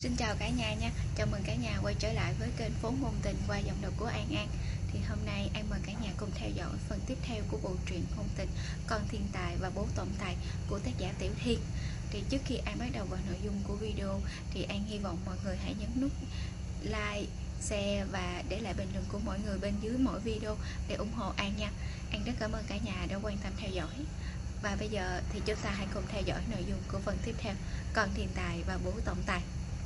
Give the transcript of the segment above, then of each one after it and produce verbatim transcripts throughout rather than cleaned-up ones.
Xin chào cả nhà nha, chào mừng cả nhà quay trở lại với kênh Phố Ngôn Tình qua giọng đọc của An An. Thì hôm nay An mời cả nhà cùng theo dõi phần tiếp theo của bộ truyện ngôn tình Con Thiên Tài và Bố Tổng Tài của tác giả Tiểu Thiên. Thì trước khi An bắt đầu vào nội dung của video thì An hy vọng mọi người hãy nhấn nút like, share và để lại bình luận của mọi người bên dưới mỗi video để ủng hộ An nha. An rất cảm ơn cả nhà đã quan tâm theo dõi. Và bây giờ thì chúng ta hãy cùng theo dõi nội dung của phần tiếp theo, Con Thiên Tài và Bố Tổng Tài.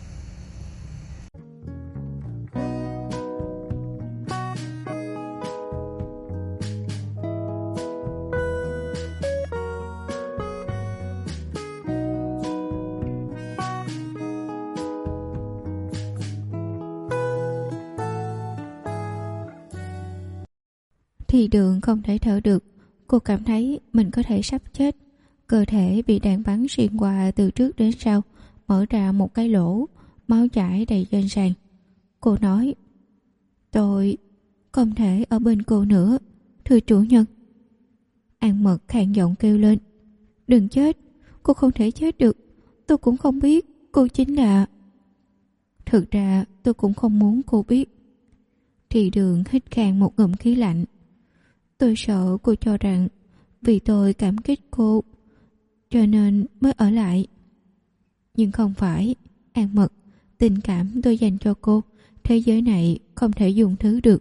Thì Đường không thể thở được, cô cảm thấy mình có thể sắp chết. Cơ thể bị đạn bắn xuyên qua từ trước đến sau, mở ra một cái lỗ, máu chảy đầy trên sàn. Cô nói: Tôi không thể ở bên cô nữa, thưa chủ nhân. An Mật khàn giọng kêu lên: Đừng chết, cô không thể chết được. Tôi cũng không biết cô chính là... Thực ra tôi cũng không muốn cô biết. Thì Đường hít khan một ngụm khí lạnh. Tôi sợ cô cho rằng vì tôi cảm kích cô cho nên mới ở lại. Nhưng không phải, An Mật, tình cảm tôi dành cho cô, thế giới này không thể dùng thứ được.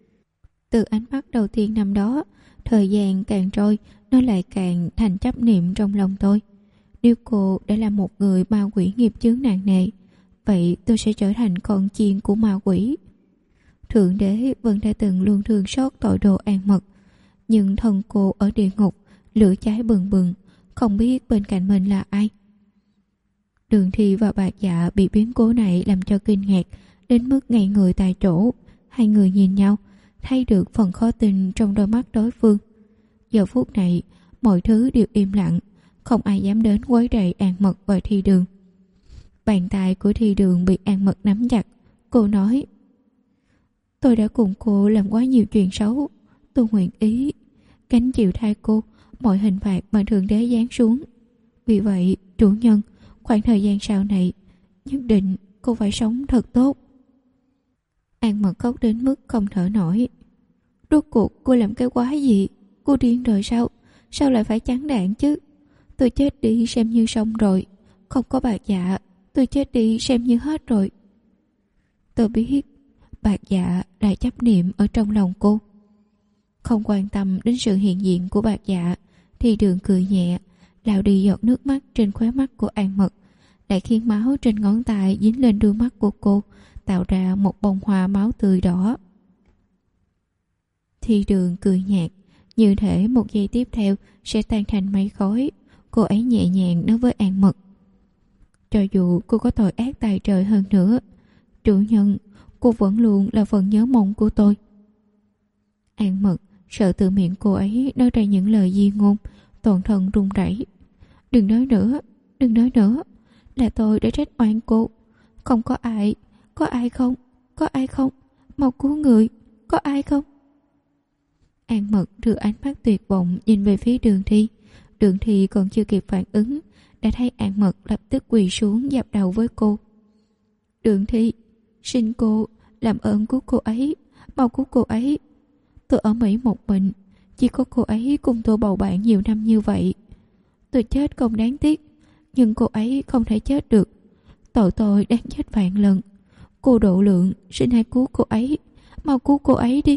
Từ ánh mắt đầu tiên năm đó, thời gian càng trôi, nó lại càng thành chấp niệm trong lòng tôi. Nếu cô đã là một người ma quỷ nghiệp chướng nặng nề, vậy tôi sẽ trở thành con chiên của ma quỷ. Thượng đế vẫn đã từng luôn thương xót tội đồ An Mật, nhưng thân cô ở địa ngục, lửa cháy bừng bừng, không biết bên cạnh mình là ai. Đường Thi và Bạc Dạ bị biến cố này làm cho kinh ngạc đến mức ngây người tại chỗ. Hai người nhìn nhau, thấy được phần khó tin trong đôi mắt đối phương. Giờ phút này, mọi thứ đều im lặng, không ai dám đến quấy rầy An Mật và Thi Đường. Bàn tay của Thi Đường bị An Mật nắm chặt. Cô nói: Tôi đã cùng cô làm quá nhiều chuyện xấu. Tôi nguyện ý gánh chịu thay cô mọi hình phạt mà Thượng Đế giáng xuống. Vì vậy, chủ nhân, khoảng thời gian sau này, nhất định cô phải sống thật tốt. An Mật khóc đến mức không thở nổi. Rốt cuộc cô làm cái quái gì? Cô điên rồi sao? Sao lại phải chán đạn chứ? Tôi chết đi xem như xong rồi. Không có Bạc Dạ, tôi chết đi xem như hết rồi. Tôi biết Bạc Dạ đã chấp niệm ở trong lòng cô. Không quan tâm đến sự hiện diện của Bạc Dạ, thì Đường cười nhẹ, lau đi giọt nước mắt trên khóe mắt của An Mật, lại khiến máu trên ngón tay dính lên đôi mắt của cô, tạo ra một bông hoa máu tươi đỏ. Thì Đường cười nhạt, như thể một giây tiếp theo sẽ tan thành mây khói. Cô ấy nhẹ nhàng nói với An Mật: Cho dù cô có tội ác tài trời hơn nữa, chủ nhân, cô vẫn luôn là phần nhớ mong của tôi. An Mật sợ từ miệng cô ấy nói ra những lời di ngôn, toàn thân run rẩy. Đừng nói nữa, đừng nói nữa, là tôi đã trách oan cô. Không có ai, có ai không, có ai không, mau cứu người, có ai không? An Mật đưa ánh mắt tuyệt vọng nhìn về phía Đường Thi. Đường Thi còn chưa kịp phản ứng, đã thấy An Mật lập tức quỳ xuống dập đầu với cô. Đường Thi, xin cô làm ơn cứu cô ấy, mau cứu cô ấy. Tôi ở Mỹ một mình, chỉ có cô ấy cùng tôi bầu bạn nhiều năm như vậy. Tôi chết không đáng tiếc, nhưng cô ấy không thể chết được. Tội tôi đáng chết vạn lần. Cô độ lượng, xin hãy cứu cô ấy, mau cứu cô ấy đi.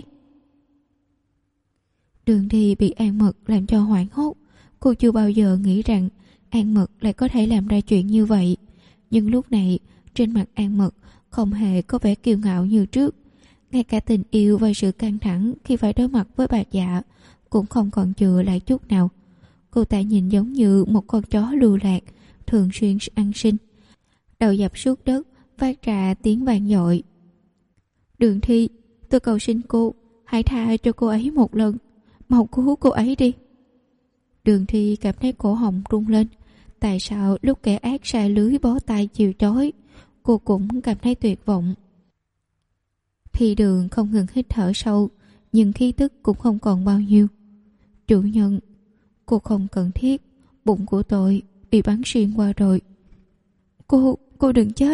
Đường Thi bị An Mật làm cho hoảng hốt. Cô chưa bao giờ nghĩ rằng An Mật lại có thể làm ra chuyện như vậy. Nhưng lúc này, trên mặt An Mật không hề có vẻ kiêu ngạo như trước. Ngay cả tình yêu và sự căng thẳng khi phải đối mặt với Bạc Dạ cũng không còn chừa lại chút nào. Cô ta nhìn giống như một con chó lưu lạc, thường xuyên ăn xin. Đầu dập xuống đất, phát ra tiếng vang dội. Đường Thi, tôi cầu xin cô, hãy tha cho cô ấy một lần, mau cứu cô ấy đi. Đường Thi cảm thấy cổ họng rung lên. Tại sao lúc kẻ ác sai lưới bó tay chiều chói, cô cũng cảm thấy tuyệt vọng. Thì Đường không ngừng hít thở sâu, nhưng khí tức cũng không còn bao nhiêu. Chủ nhân, cô không cần thiết, bụng của tôi bị bắn xuyên qua rồi. Cô, cô đừng chết,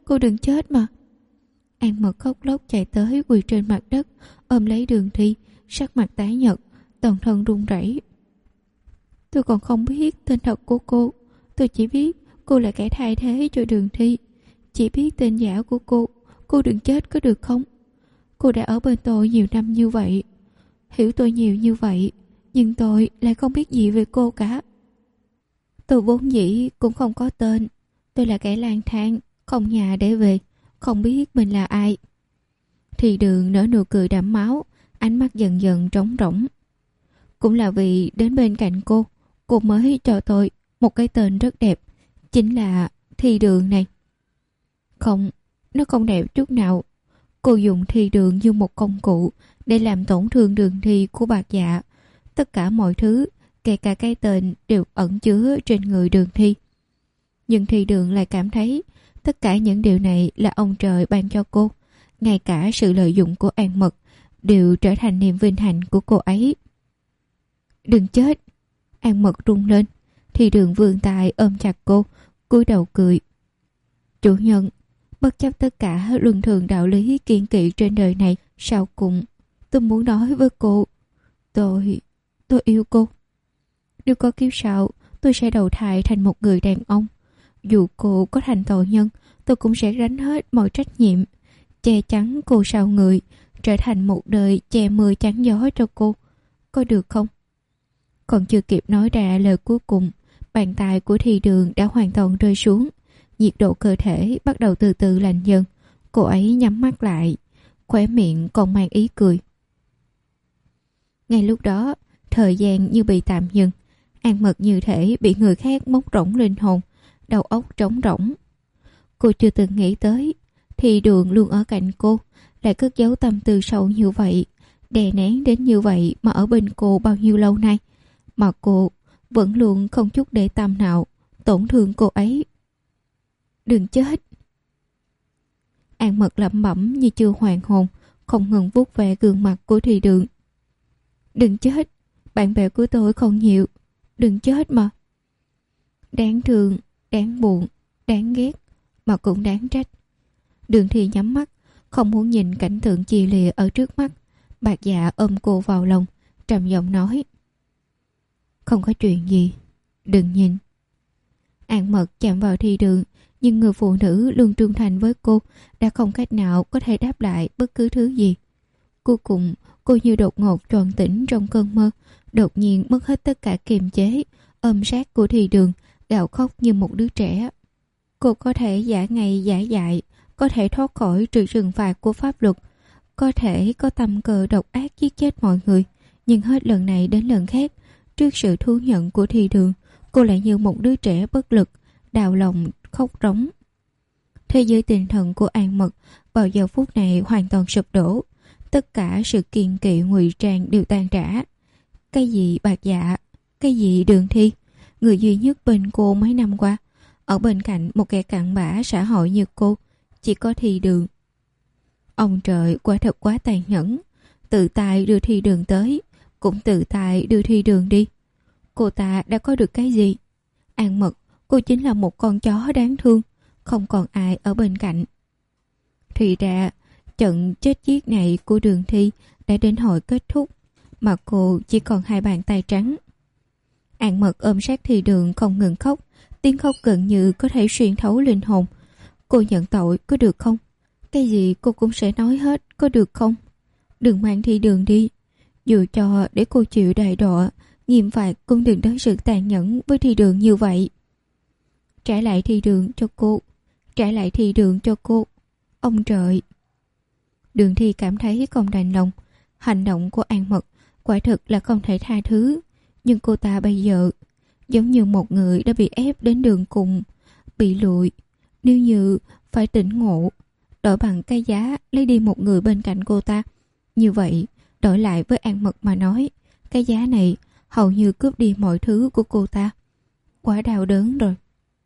cô đừng chết mà. An Mật khóc lóc chạy tới quỳ trên mặt đất, ôm lấy Đường Thi, sắc mặt tái nhợt, toàn thân run rẩy. Tôi còn không biết tên thật của cô. Tôi chỉ biết cô là kẻ thay thế cho Đường Thi. Chỉ biết tên giả của cô. Cô đừng chết có được không? Cô đã ở bên tôi nhiều năm như vậy, hiểu tôi nhiều như vậy, nhưng tôi lại không biết gì về cô cả. Tôi vốn dĩ cũng không có tên. Tôi là kẻ lang thang, không nhà để về, không biết mình là ai. Thì Đường nở nụ cười đẫm máu, ánh mắt dần dần trống rỗng. Cũng là vì đến bên cạnh cô, cô mới cho tôi một cái tên rất đẹp, chính là Thi Đường này. Không, nó không đẹp chút nào. Cô dùng Thi Đường như một công cụ để làm tổn thương Đường Thi của Bạc Dạ. Tất cả mọi thứ, kể cả cái tên, đều ẩn chứa trên người Đường Thi. Nhưng Thi Đường lại cảm thấy tất cả những điều này là ông trời ban cho cô. Ngay cả sự lợi dụng của An Mật đều trở thành niềm vinh hạnh của cô ấy. Đừng chết! An Mật rung lên. Thi Đường vươn tay ôm chặt cô, cúi đầu cười. Chủ nhân, bất chấp tất cả luân thường đạo lý kiên kỵ trên đời này, sau cùng tôi muốn nói với cô, tôi tôi yêu cô. Nếu có kiếp sau, tôi sẽ đầu thai thành một người đàn ông. Dù cô có thành tội nhân, tôi cũng sẽ gánh hết mọi trách nhiệm, che chắn cô sau người, trở thành một đời che mưa chắn gió cho cô. Có được không? Còn chưa kịp nói ra lời cuối cùng, bàn tay của Thi Đường đã hoàn toàn rơi xuống. Nhiệt độ cơ thể bắt đầu từ từ lạnh dần. Cô ấy nhắm mắt lại, khóe miệng còn mang ý cười. Ngay lúc đó, thời gian như bị tạm dừng. An Mật như thể bị người khác móc rỗng linh hồn, đầu óc trống rỗng. Cô chưa từng nghĩ tới Thi Đường luôn ở cạnh cô, lại cất giấu tâm tư sâu như vậy, đè nén đến như vậy mà ở bên cô bao nhiêu lâu nay, mà cô vẫn luôn không chút để tâm nào tổn thương cô ấy. Đừng chết! An Mật lẩm bẩm như chưa hoàn hồn, không ngừng vuốt ve gương mặt của Thi Đường. Đừng chết! Bạn bè của tôi không nhiều. Đừng chết mà! Đáng thương, đáng buồn, đáng ghét, mà cũng đáng trách. Đường Thi nhắm mắt, không muốn nhìn cảnh tượng chia lìa ở trước mắt. Bạc Dạ ôm cô vào lòng, trầm giọng nói. Không có chuyện gì, đừng nhìn. An Mật chạm vào Thi Đường, nhưng người phụ nữ luôn trung thành với cô đã không cách nào có thể đáp lại bất cứ thứ gì. Cuối cùng, cô như đột ngột tròn tỉnh trong cơn mơ, đột nhiên mất hết tất cả kiềm chế, ôm sát của Thi Đường, gào khóc như một đứa trẻ. Cô có thể giả ngày giả dại, có thể thoát khỏi sự trừng phạt của pháp luật, có thể có tâm cờ độc ác giết chết mọi người, nhưng hết lần này đến lần khác, trước sự thú nhận của Thi Đường, cô lại như một đứa trẻ bất lực, đau lòng khóc rống. Thế giới tinh thần của An Mật vào giờ phút này hoàn toàn sụp đổ. Tất cả sự kiên kỵ ngụy trang đều tan rã. Cái gì Bạc Dạ, cái gì Đường Thi, người duy nhất bên cô mấy năm qua, ở bên cạnh một kẻ cặn bã xã hội như cô, chỉ có Thi Đường. Ông trời quả thật quá tàn nhẫn, tự tay đưa Thi Đường tới, cũng tự tay đưa Thi Đường đi. Cô ta đã có được cái gì? An Mật, cô chính là một con chó đáng thương, không còn ai ở bên cạnh. Thì ra, trận chết giết này của Đường Thi đã đến hồi kết thúc, mà cô chỉ còn hai bàn tay trắng. An Mật ôm sát Thi Đường không ngừng khóc, tiếng khóc gần như có thể xuyên thấu linh hồn. Cô nhận tội có được không? Cái gì cô cũng sẽ nói hết, có được không? Đừng mang Thi Đường đi. Dù cho để cô chịu đại đọa, nghiêm phạt cũng đừng đối xử tàn nhẫn với Thi Đường như vậy. Trả lại Thi Đường cho cô. Trả lại Thi Đường cho cô. Ông trời! Đường Thi cảm thấy không đành lòng. Hành động của An Mật quả thực là không thể tha thứ. Nhưng cô ta bây giờ giống như một người đã bị ép đến đường cùng, bị lụi. Nếu như phải tỉnh ngộ, đổi bằng cái giá lấy đi một người bên cạnh cô ta, như vậy đổi lại với An Mật mà nói, cái giá này hầu như cướp đi mọi thứ của cô ta. Quá đau đớn rồi.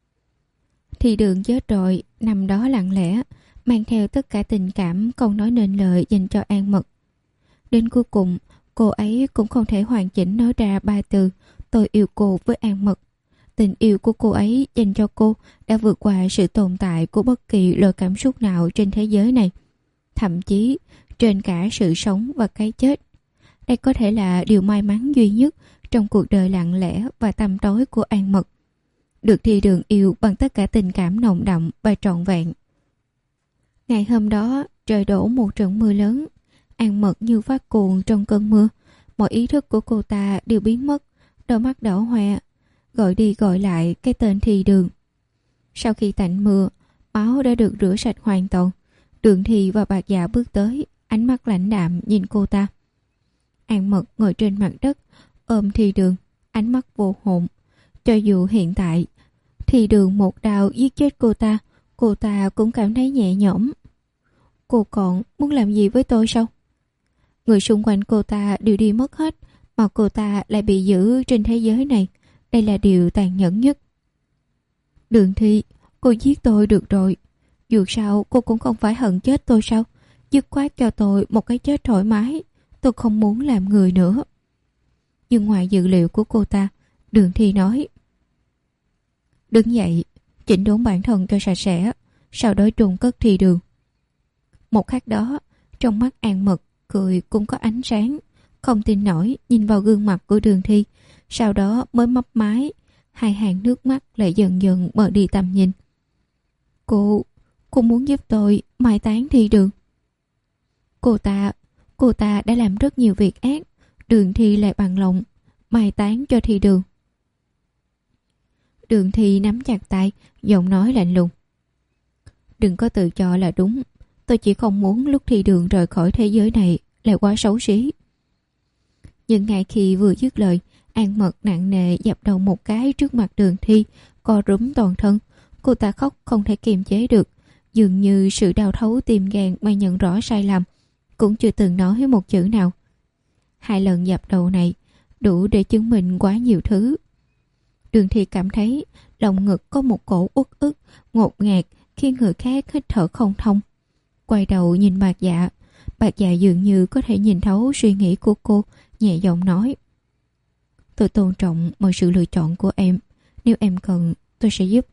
Thì Đường chết rồi, nằm đó lặng lẽ, mang theo tất cả tình cảm không nói nên lời dành cho An Mật. Đến cuối cùng, cô ấy cũng không thể hoàn chỉnh nói ra ba từ tôi yêu cô với An Mật. Tình yêu của cô ấy dành cho cô đã vượt qua sự tồn tại của bất kỳ loại cảm xúc nào trên thế giới này, thậm chí trên cả sự sống và cái chết. Đây có thể là điều may mắn duy nhất trong cuộc đời lặng lẽ và tăm tối của An Mật. Được Thi Đường yêu bằng tất cả tình cảm nồng đậm và trọn vẹn. Ngày hôm đó, trời đổ một trận mưa lớn. An Mật như phát cuồng trong cơn mưa. Mọi ý thức của cô ta đều biến mất, đôi mắt đỏ hoe, gọi đi gọi lại cái tên Thi Đường. Sau khi tạnh mưa, máu đã được rửa sạch hoàn toàn. Đường Thi và Bạc Dạ bước tới, ánh mắt lãnh đạm nhìn cô ta. An Mật ngồi trên mặt đất, ôm Thi Đường, ánh mắt vô hồn. Cho dù hiện tại Thi Đường một đao giết chết cô ta, cô ta cũng cảm thấy nhẹ nhõm. Cô còn muốn làm gì với tôi sao? Người xung quanh cô ta đều đi mất hết, mà cô ta lại bị giữ trên thế giới này. Đây là điều tàn nhẫn nhất. Đường Thi, cô giết tôi được rồi. Dù sao cô cũng không phải hận chết tôi sao? Dứt khoát cho tôi một cái chết thoải mái. Tôi không muốn làm người nữa. Nhưng ngoài dự liệu của cô ta, Đường Thi nói: đứng dậy, chỉnh đốn bản thân cho sạch sẽ, sau đó trùng cất Thi Đường. Một khắc đó, trong mắt An Mật cười cũng có ánh sáng, không tin nổi nhìn vào gương mặt của Đường Thi, sau đó mới mấp máy, hai hàng nước mắt lại dần dần mở đi tầm nhìn. Cô, cô muốn giúp tôi mai táng Thi Đường. Cô ta, cô ta đã làm rất nhiều việc ác, Đường Thi lại bằng lòng mai táng cho Thi Đường. Đường Thi nắm chặt tay, giọng nói lạnh lùng: đừng có tự cho là đúng. Tôi chỉ không muốn lúc Thi Đường rời khỏi thế giới này lại quá xấu xí. Nhưng ngay khi vừa dứt lời, An Mật nặng nề dập đầu một cái trước mặt Đường Thi, co rúm toàn thân. Cô ta khóc không thể kiềm chế được, dường như sự đau thấu tim gan mà nhận rõ sai lầm, cũng chưa từng nói một chữ nào. Hai lần dập đầu này đủ để chứng minh quá nhiều thứ. Đường Thi cảm thấy lòng ngực có một cổ uất ức, ngột ngạt khi người khác hít thở không thông. Quay đầu nhìn Bạc Dạ, Bạc Dạ dường như có thể nhìn thấu suy nghĩ của cô, nhẹ giọng nói: tôi tôn trọng mọi sự lựa chọn của em. Nếu em cần, tôi sẽ giúp.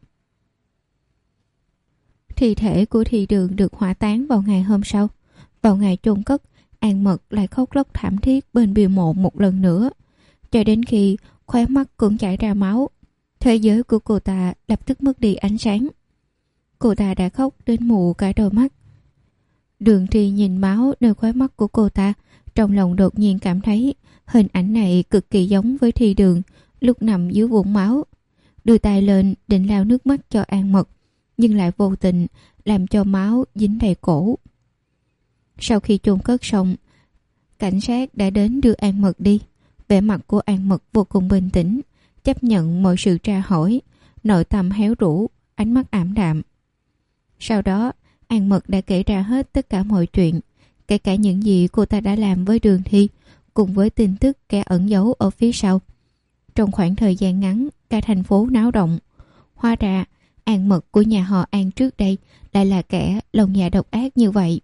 Thi thể của Thi Đường được hỏa táng vào ngày hôm sau. Vào ngày chôn cất, An Mật lại khóc lóc thảm thiết bên bia mộ một lần nữa, cho đến khi khóe mắt cũng chảy ra máu. Thế giới của cô ta lập tức mất đi ánh sáng. Cô ta đã khóc đến mù cả đôi mắt. Đường Thi nhìn máu nơi khóe mắt của cô ta, trong lòng đột nhiên cảm thấy hình ảnh này cực kỳ giống với Thi Đường lúc nằm dưới vũng máu. Đưa tay lên định lau nước mắt cho An Mật, nhưng lại vô tình làm cho máu dính đầy cổ. Sau khi chôn cất xong, cảnh sát đã đến đưa An Mật đi. Vẻ mặt của An Mật vô cùng bình tĩnh, chấp nhận mọi sự tra hỏi, nội tâm héo rũ, ánh mắt ảm đạm. Sau đó, An Mật đã kể ra hết tất cả mọi chuyện, kể cả những gì cô ta đã làm với Đường Thi, cùng với tin tức kẻ ẩn giấu ở phía sau. Trong khoảng thời gian ngắn, cả thành phố náo động. Hóa ra, An Mật của nhà họ An trước đây lại là kẻ lòng dạ độc ác như vậy.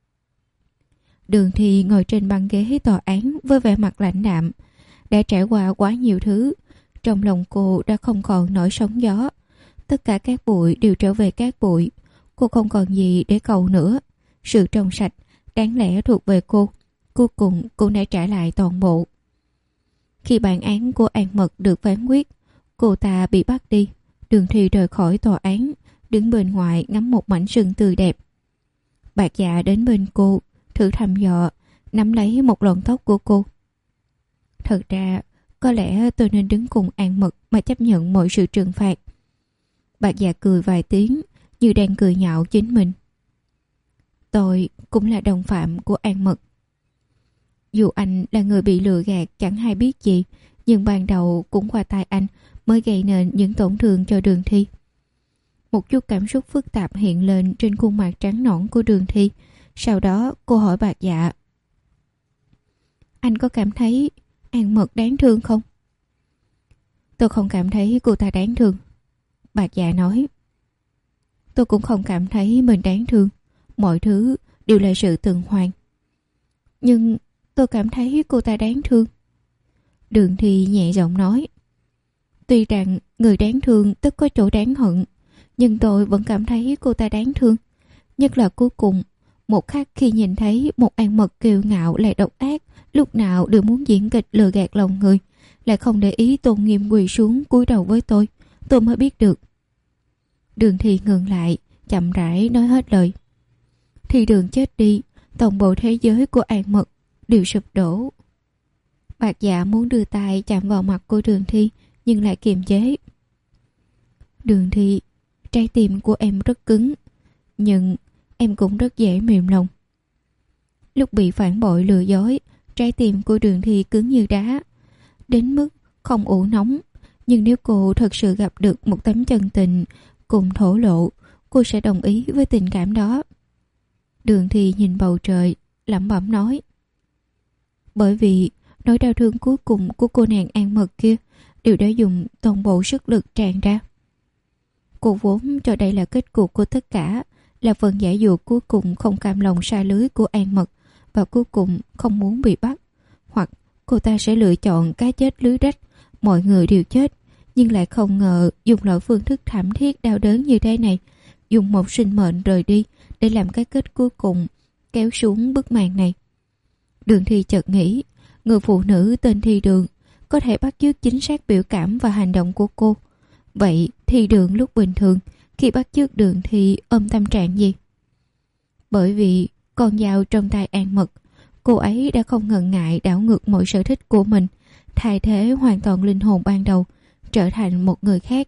Đường Thi ngồi trên băng ghế tòa án với vẻ mặt lãnh đạm. Đã trải qua quá nhiều thứ, trong lòng cô đã không còn nổi sóng gió. Tất cả các bụi đều trở về các bụi. Cô không còn gì để cầu nữa. Sự trong sạch, đáng lẽ thuộc về cô, cuối cùng cũng đã trả lại toàn bộ. Khi bản án của An Mật được phán quyết, cô ta bị bắt đi. Đường Thi rời khỏi tòa án, đứng bên ngoài ngắm một mảnh sương tươi đẹp. Bạc Dạ đến bên cô, thử thăm dò, nắm lấy một lọn tóc của cô. Thật ra, có lẽ tôi nên đứng cùng An Mật mà chấp nhận mọi sự trừng phạt. Bạc Dạ cười vài tiếng, như đang cười nhạo chính mình. Tôi cũng là đồng phạm của An Mật. Dù anh là người bị lừa gạt chẳng hay biết gì, nhưng ban đầu cũng qua tay anh mới gây nên những tổn thương cho Đường Thi. Một chút cảm xúc phức tạp hiện lên trên khuôn mặt trắng nõn của Đường Thi. Sau đó cô hỏi Bạc Dạ: anh có cảm thấy An Mật đáng thương không? Tôi không cảm thấy cô ta đáng thương. Bạc Dạ nói: tôi cũng không cảm thấy mình đáng thương. Mọi thứ đều là sự tuần hoàn. Nhưng tôi cảm thấy cô ta đáng thương. Đường Thi nhẹ giọng nói: Tuy rằng người đáng thương tất có chỗ đáng hận, nhưng tôi vẫn cảm thấy cô ta đáng thương. Nhất là cuối cùng, một khắc khi nhìn thấy một An Mật kiêu ngạo lại độc ác, lúc nào đều muốn diễn kịch lừa gạt lòng người, lại không để ý tôn nghiêm quỳ xuống cúi đầu với tôi, tôi mới biết được. Đường Thi ngừng lại, chậm rãi nói hết lời. Thi Đường chết đi, toàn bộ thế giới của An Mật đều sụp đổ. Bạc Dạ muốn đưa tay chạm vào mặt của Đường Thi, nhưng lại kiềm chế. Đường Thi, trái tim của em rất cứng, nhưng em cũng rất dễ mềm lòng. Lúc bị phản bội lừa dối, trái tim của Đường Thi cứng như đá, đến mức không ủ nóng. Nhưng nếu cô thật sự gặp được một tấm chân tình cùng thổ lộ, cô sẽ đồng ý với tình cảm đó. Đường Thi nhìn bầu trời, lẩm bẩm nói. Bởi vì nỗi đau thương cuối cùng của cô nàng An Mật kia đều đã dùng toàn bộ sức lực tràn ra. Cô vốn cho đây là kết cục của tất cả, là phần giải dụ cuối cùng không cam lòng sa lưới của An Mật, và cuối cùng không muốn bị bắt. Hoặc cô ta sẽ lựa chọn cái chết lưới rách, mọi người đều chết, nhưng lại không ngờ dùng loại phương thức thảm thiết đau đớn như thế này, dùng một sinh mệnh rời đi để làm cái kết cuối cùng, kéo xuống bức màn này. Đường Thi chợt nghĩ, người phụ nữ tên Thi Đường có thể bắt chước chính xác biểu cảm và hành động của cô. Vậy Thi Đường lúc bình thường, khi bắt chước Đường Thi ôm tâm trạng gì? Bởi vì con dao trong tay An Mật, cô ấy đã không ngần ngại đảo ngược mọi sở thích của mình, thay thế hoàn toàn linh hồn ban đầu, trở thành một người khác.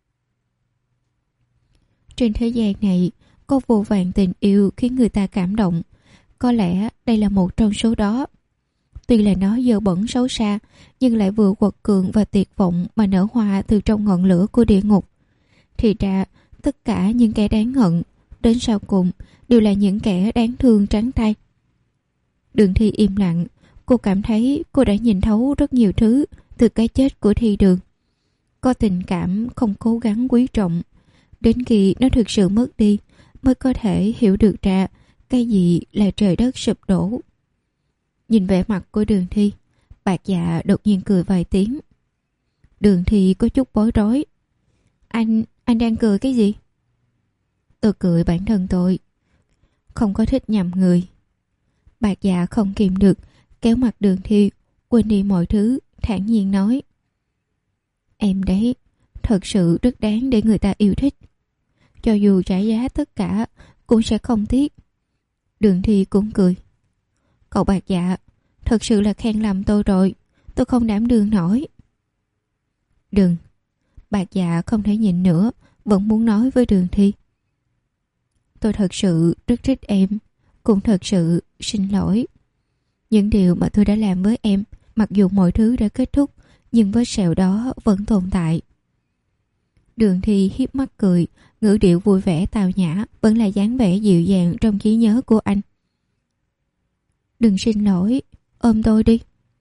Trên thế gian này, có vô vàn tình yêu khiến người ta cảm động. Có lẽ đây là một trong số đó. Tuy là nó dơ bẩn xấu xa, nhưng lại vừa quật cường và tuyệt vọng mà nở hoa từ trong ngọn lửa của địa ngục. Thì ra, tất cả những kẻ đáng hận, đến sau cùng, đều là những kẻ đáng thương trắng tay. Đường Thi im lặng, cô cảm thấy cô đã nhìn thấu rất nhiều thứ từ cái chết của Thi Đường. Có tình cảm không cố gắng quý trọng, đến khi nó thực sự mất đi mới có thể hiểu được ra cái gì là trời đất sụp đổ. Nhìn vẻ mặt của Đường Thi, Bạc Dạ đột nhiên cười vài tiếng. Đường Thi có chút bối rối. Anh, anh đang cười cái gì? Tôi cười bản thân tôi, không có thích nhầm người. Bạc Dạ không kìm được, kéo mặt Đường Thi, quên đi mọi thứ, thản nhiên nói. Em đấy, thật sự rất đáng để người ta yêu thích. Cho dù trả giá tất cả, cũng sẽ không tiếc. Đường Thi cũng cười. Cậu Bạc Dạ, thật sự là khen lầm tôi rồi, tôi không đảm đương nổi. Đừng. Bạc Dạ không thể nhịn nữa, vẫn muốn nói với Đường Thi. Tôi thật sự rất thích em, cũng thật sự xin lỗi. Những điều mà tôi đã làm với em, mặc dù mọi thứ đã kết thúc, nhưng vết sẹo đó vẫn tồn tại. Đường Thi hiếp mắt cười, ngữ điệu vui vẻ tào nhã, vẫn là dáng vẻ dịu dàng trong trí nhớ của anh. Đừng xin lỗi, ôm tôi đi.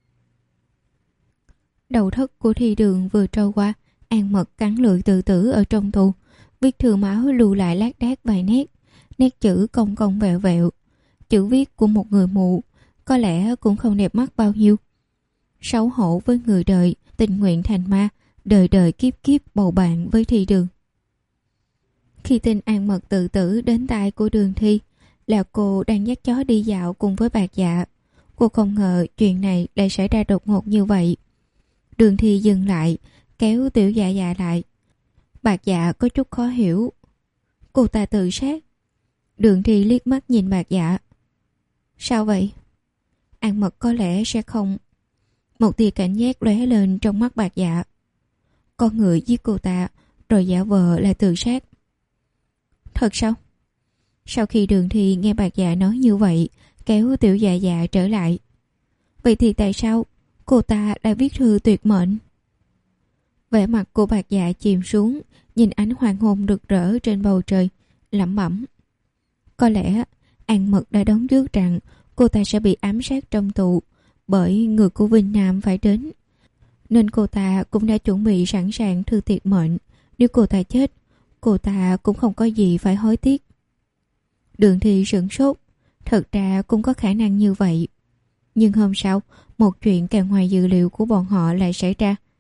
Đầu thất của Thi Đường vừa trôi qua, An Mật cắn lưỡi tự tử ở trong tù, viết thư máu lưu lại lác đác vài nét, nét chữ cong cong vẹo vẹo. Chữ viết của một người mù, có lẽ cũng không đẹp mắt bao nhiêu. Xấu hổ với người đời, tình nguyện thành ma, đời đời kiếp kiếp bầu bạn với Thi Đường. Khi tin An Mật tự tử đến tai của Đường Thi, là cô đang dắt chó đi dạo cùng với Bạc Dạ. Cô không ngờ chuyện này lại xảy ra đột ngột như vậy. Đường Thi dừng lại, kéo Tiểu Dạ Dạ lại. Bạc Dạ có chút khó hiểu. Cô ta tự sát. Đường Thi liếc mắt nhìn Bạc Dạ. Sao vậy? An Mật có lẽ sẽ không. Một tia cảnh giác lóe lên trong mắt Bạc Dạ. Con người giết cô ta, rồi giả vờ là tự sát. Thật sao? Sau khi Đường Thi nghe Bạc Dạ nói như vậy, kéo Tiểu Dạ Dạ trở lại. Vậy thì tại sao cô ta đã viết thư tuyệt mệnh? Vẻ mặt của Bạc Dạ chìm xuống, nhìn ánh hoàng hôn rực rỡ trên bầu trời, lẩm bẩm. Có lẽ An Mật đã đoán trước rằng cô ta sẽ bị ám sát trong tù, bởi người của Vinh Nam phải đến, nên cô ta cũng đã chuẩn bị sẵn sàng thư tuyệt mệnh. Nếu cô ta chết, cô ta cũng không có gì phải hối tiếc. Đường Thi sửng sốt. Thật ra cũng có khả năng như vậy. Nhưng hôm sau, một chuyện càng ngoài dự liệu của bọn họ lại xảy ra.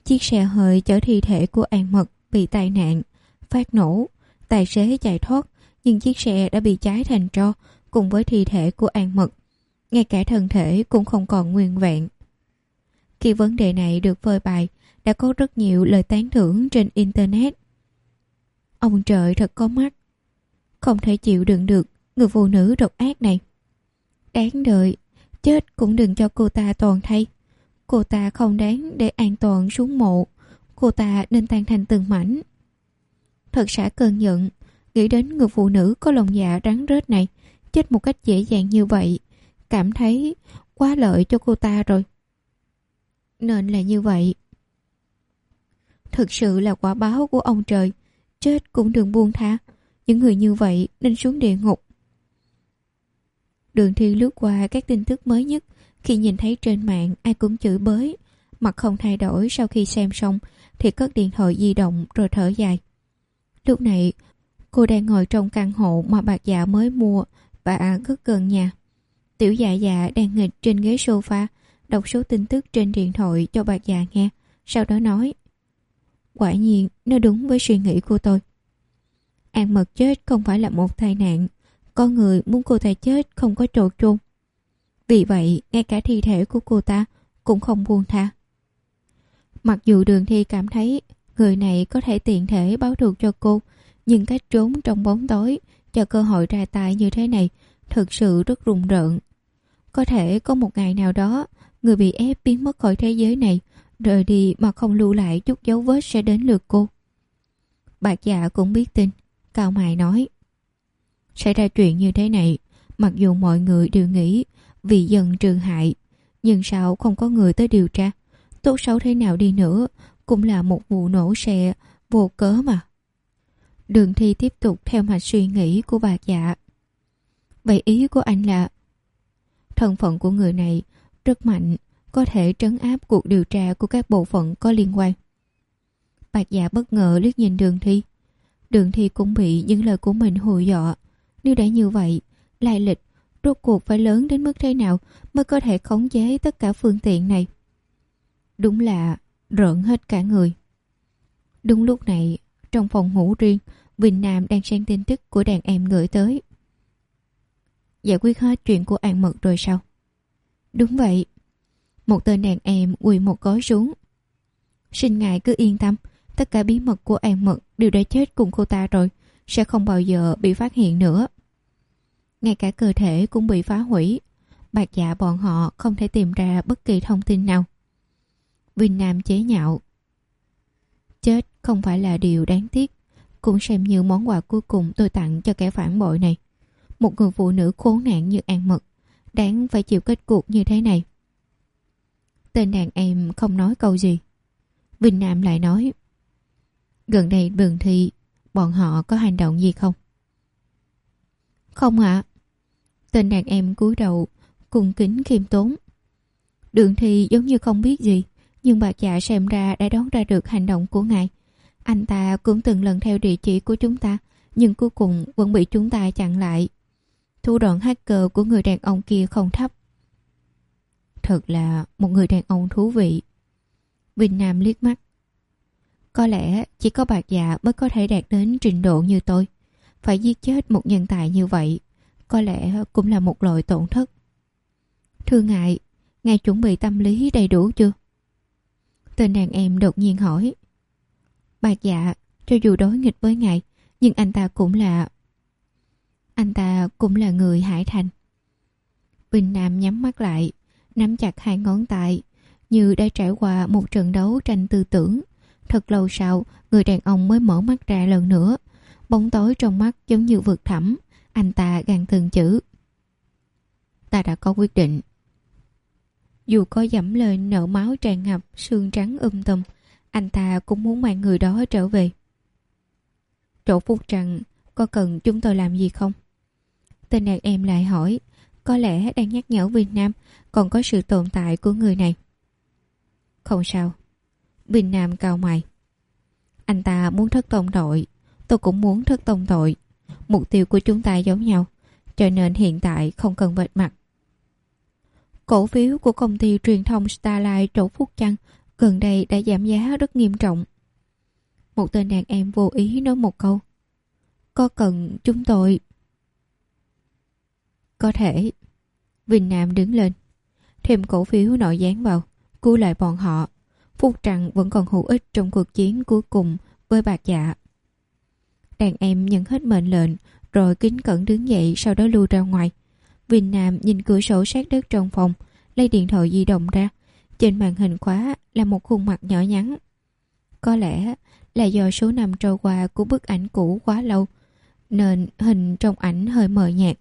Chiếc xe hơi chở thi thể của An Mật bị tai nạn, phát nổ. Tài xế chạy thoát, nhưng chiếc xe đã bị cháy thành tro cùng với thi thể của An Mật. Ngay cả thân thể cũng không còn nguyên vẹn. Khi vấn đề này được phơi bày, đã có rất nhiều lời tán thưởng trên Internet. Ông trời thật có mắt. Không thể chịu đựng được người phụ nữ độc ác này. Đáng đời, chết cũng đừng cho cô ta toàn thay. Cô ta không đáng để an toàn xuống mộ. Cô ta nên tan thành từng mảnh. Thật xả cơn giận, nghĩ đến người phụ nữ có lòng dạ rắn rết này chết một cách dễ dàng như vậy, cảm thấy quá lợi cho cô ta rồi. Nên là như vậy. Thực sự là quả báo của ông trời. Chết cũng đừng buông tha. Những người như vậy nên xuống địa ngục. Đường Thi lướt qua các tin tức mới nhất. Khi nhìn thấy trên mạng ai cũng chửi bới, mặt không thay đổi. Sau khi xem xong thì cất điện thoại di động rồi thở dài. Lúc này cô đang ngồi trong căn hộ mà Bạc Dạ mới mua và rất gần nhà. Tiểu Dạ Dạ đang nghịch trên ghế sofa, đọc số tin tức trên điện thoại cho Bạc Dạ nghe. Sau đó nói: quả nhiên nó đúng với suy nghĩ của tôi. An Mật chết không phải là một tai nạn. Có người muốn cô ta chết không có chỗ chôn. Vì vậy ngay cả thi thể của cô ta cũng không buông tha. Mặc dù Đường Thi cảm thấy người này có thể tiện thể báo thù cho cô, nhưng cách trốn trong bóng tối cho cơ hội ra tay như thế này thực sự rất rùng rợn. Có thể có một ngày nào đó người bị ép biến mất khỏi thế giới này, rời đi mà không lưu lại chút dấu vết sẽ đến lượt cô. Bạc Dạ cũng biết tin, cau mày nói: xảy ra chuyện như thế này, mặc dù mọi người đều nghĩ vì dân trừ hại, nhưng sao không có người tới điều tra? Tốt xấu thế nào đi nữa cũng là một vụ nổ xe vô cớ mà. Đường Thi tiếp tục theo mạch suy nghĩ của Bạc Dạ. Vậy ý của anh là thân phận của người này rất mạnh, có thể trấn áp cuộc điều tra của các bộ phận có liên quan. Bạc Dạ bất ngờ liếc nhìn Đường Thi. Đường Thi cũng bị những lời của mình hù dọa. Nếu đã như vậy, lai lịch rốt cuộc phải lớn đến mức thế nào mới có thể khống chế tất cả phương tiện này? Đúng là rợn hết cả người. Đúng lúc này, trong phòng ngủ riêng, Vinh Nam đang xem tin tức của đàn em gửi tới. Giải quyết hết chuyện của An Mật rồi sao? Đúng vậy. Một tên đàn em quỳ một gối xuống. Xin ngài cứ yên tâm, tất cả bí mật của An Mật đều đã chết cùng cô ta rồi, sẽ không bao giờ bị phát hiện nữa. Ngay cả cơ thể cũng bị phá hủy. Bạc Dạ bọn họ không thể tìm ra bất kỳ thông tin nào. Vinh Nam chế nhạo: chết không phải là điều đáng tiếc, cũng xem như món quà cuối cùng tôi tặng cho kẻ phản bội này. Một người phụ nữ khốn nạn như An Mật đáng phải chịu kết cục như thế này. Tên đàn em không nói câu gì. Vinh Nam lại nói: gần đây Đường Thi bọn họ có hành động gì không? Không ạ. Tên đàn em cúi đầu cung kính khiêm tốn. Đường Thi giống như không biết gì, nhưng Bạc Dạ xem ra đã đoán ra được hành động của ngài. Anh ta cũng từng lần theo địa chỉ của chúng ta, nhưng cuối cùng vẫn bị chúng ta chặn lại. Thủ đoạn hacker của người đàn ông kia không thấp. Thật là một người đàn ông thú vị. Vinh Nam liếc mắt. Có lẽ chỉ có Bạc Dạ mới có thể đạt đến trình độ như tôi. Phải giết chết một nhân tài như vậy, có lẽ cũng là một loại tổn thất. Thưa ngài, ngài chuẩn bị tâm lý đầy đủ chưa? Tên đàn em đột nhiên hỏi. Bạc Dạ, cho dù đối nghịch với ngài, nhưng anh ta cũng là... Anh ta cũng là người Hải Thành. Vinh Nam nhắm mắt lại, nắm chặt hai ngón tay, như đã trải qua một trận đấu tranh tư tưởng. Thật lâu sau, người đàn ông mới mở mắt ra lần nữa. Bóng tối trong mắt giống như vực thẳm. Anh ta gằn từng chữ. Ta đã có quyết định. Dù có dẫm lên nợ máu tràn ngập, xương trắng um tùm, anh ta cũng muốn mang người đó trở về. Chỗ Phúc Trăng có cần chúng tôi làm gì không? Tên đàn em lại hỏi. Có lẽ đang nhắc nhở Vinh Nam còn có sự tồn tại của người này. Không sao. Vinh Nam cau mày. Anh ta muốn thất tông tội, tôi cũng muốn thất tông tội. Mục tiêu của chúng ta giống nhau, cho nên hiện tại không cần vạch mặt. Cổ phiếu của công ty truyền thông Starlight Chỗ Phúc Trăng gần đây đã giảm giá rất nghiêm trọng. Một tên đàn em vô ý nói một câu. Có cần chúng tôi... Có thể. Vinh Nam đứng lên, thêm cổ phiếu nội dán vào, cứu lại bọn họ. Phúc Trăng vẫn còn hữu ích trong cuộc chiến cuối cùng với Bạc Dạ. Đàn em nhận hết mệnh lệnh, rồi kính cẩn đứng dậy, sau đó lui ra ngoài. Vinh Nam nhìn cửa sổ sát đất trong phòng, lấy điện thoại di động ra. Trên màn hình khóa là một khuôn mặt nhỏ nhắn. Có lẽ là do số năm trôi qua của bức ảnh cũ quá lâu, nên hình trong ảnh hơi mờ nhạt.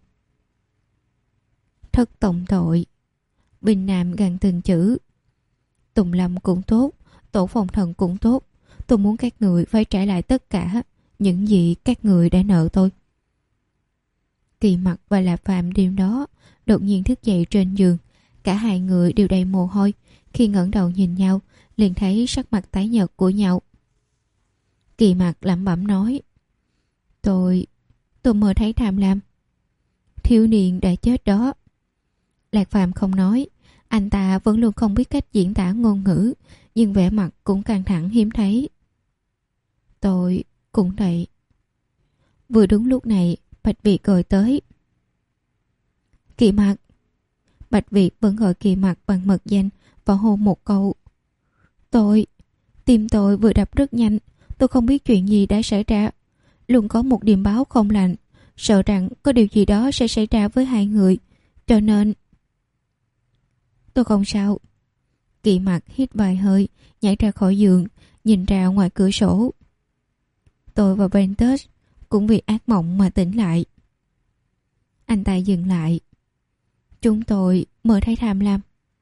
Thất tổng tội. Vinh Nam gằn từng chữ. Tùng Lâm cũng tốt, tổ phòng thần cũng tốt. Tôi muốn các người phải trả lại tất cả những gì các người đã nợ tôi. Kỳ Mặc và Lạp Phạm đêm đó đột nhiên thức dậy trên giường. Cả hai người đều đầy mồ hôi. Khi ngẩng đầu nhìn nhau, liền thấy sắc mặt tái nhợt của nhau. Kỳ Mặc lẩm bẩm nói: Tôi... tôi mơ thấy tham lam. Thiếu niên đã chết đó. Lạc Phàm không nói. Anh ta vẫn luôn không biết cách diễn tả ngôn ngữ, nhưng vẻ mặt cũng căng thẳng hiếm thấy. Tôi cũng vậy. Vừa đúng lúc này, Bạch Việt gọi tới. Kỳ Mặc. Bạch Việt vẫn gọi Kỳ Mặc bằng mật danh và hô một câu. Tôi... tim tôi vừa đập rất nhanh. Tôi không biết chuyện gì đã xảy ra. Luôn có một điềm báo không lành, sợ rằng có điều gì đó sẽ xảy ra với hai người. Cho nên... Tôi không sao. Kỳ Mặc hít vài hơi, nhảy ra khỏi giường, nhìn ra ngoài cửa sổ. Tôi và Ventus cũng vì ác mộng mà tỉnh lại. Anh ta dừng lại. Chúng tôi mơ thấy tham lam.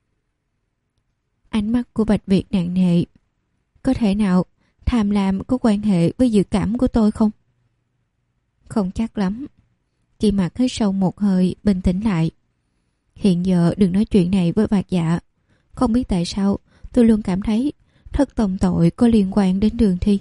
Ánh mắt của Bạch Việt nặng nề. Có thể nào tham lam có quan hệ với dự cảm của tôi không? Không chắc lắm. Kỳ Mặc hít sâu một hơi, bình tĩnh lại. Hiện giờ đừng nói chuyện này với Bạc Dạ. Không biết tại sao tôi luôn cảm thấy thất tông tội có liên quan đến Đường Thi.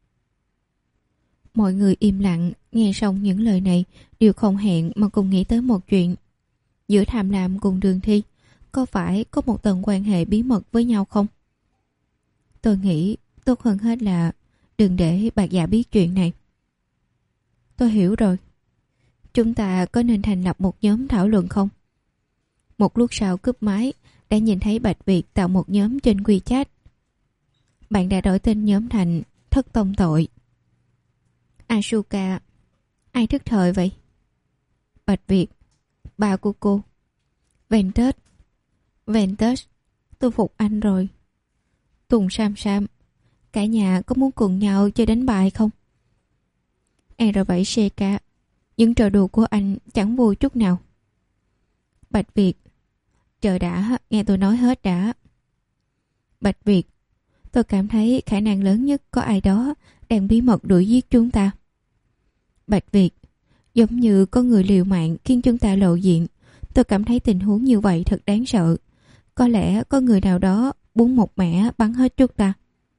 Mọi người im lặng, nghe xong những lời này đều không hẹn mà cùng nghĩ tới một chuyện. Giữa tham lam cùng Đường Thi có phải có một tầng quan hệ bí mật với nhau không? Tôi nghĩ tốt hơn hết là đừng để Bạc Dạ biết chuyện này. Tôi hiểu rồi. Chúng ta có nên thành lập một nhóm thảo luận không? Một lúc sau cúp máy, đã nhìn thấy Bạch Việt tạo một nhóm trên WeChat. Bạn đã đổi tên nhóm thành Thất Tông Tội. Asuka. Ai thức thời vậy? Bạch Việt. Ba của cô. Ventus. Ventus. Tôi phục anh rồi. Tùng Sam Sam. Cả nhà có muốn cùng nhau chơi đánh bài không? R bảy C K. Những trò đùa của anh chẳng vui chút nào. Bạch Việt. Chờ đã, nghe tôi nói hết đã. Bạch Việt. Tôi cảm thấy khả năng lớn nhất có ai đó đang bí mật đuổi giết chúng ta. Bạch Việt. Giống như có người liều mạng khiến chúng ta lộ diện. Tôi cảm thấy tình huống như vậy thật đáng sợ. Có lẽ có người nào đó muốn một mẻ bắn hết chúng ta.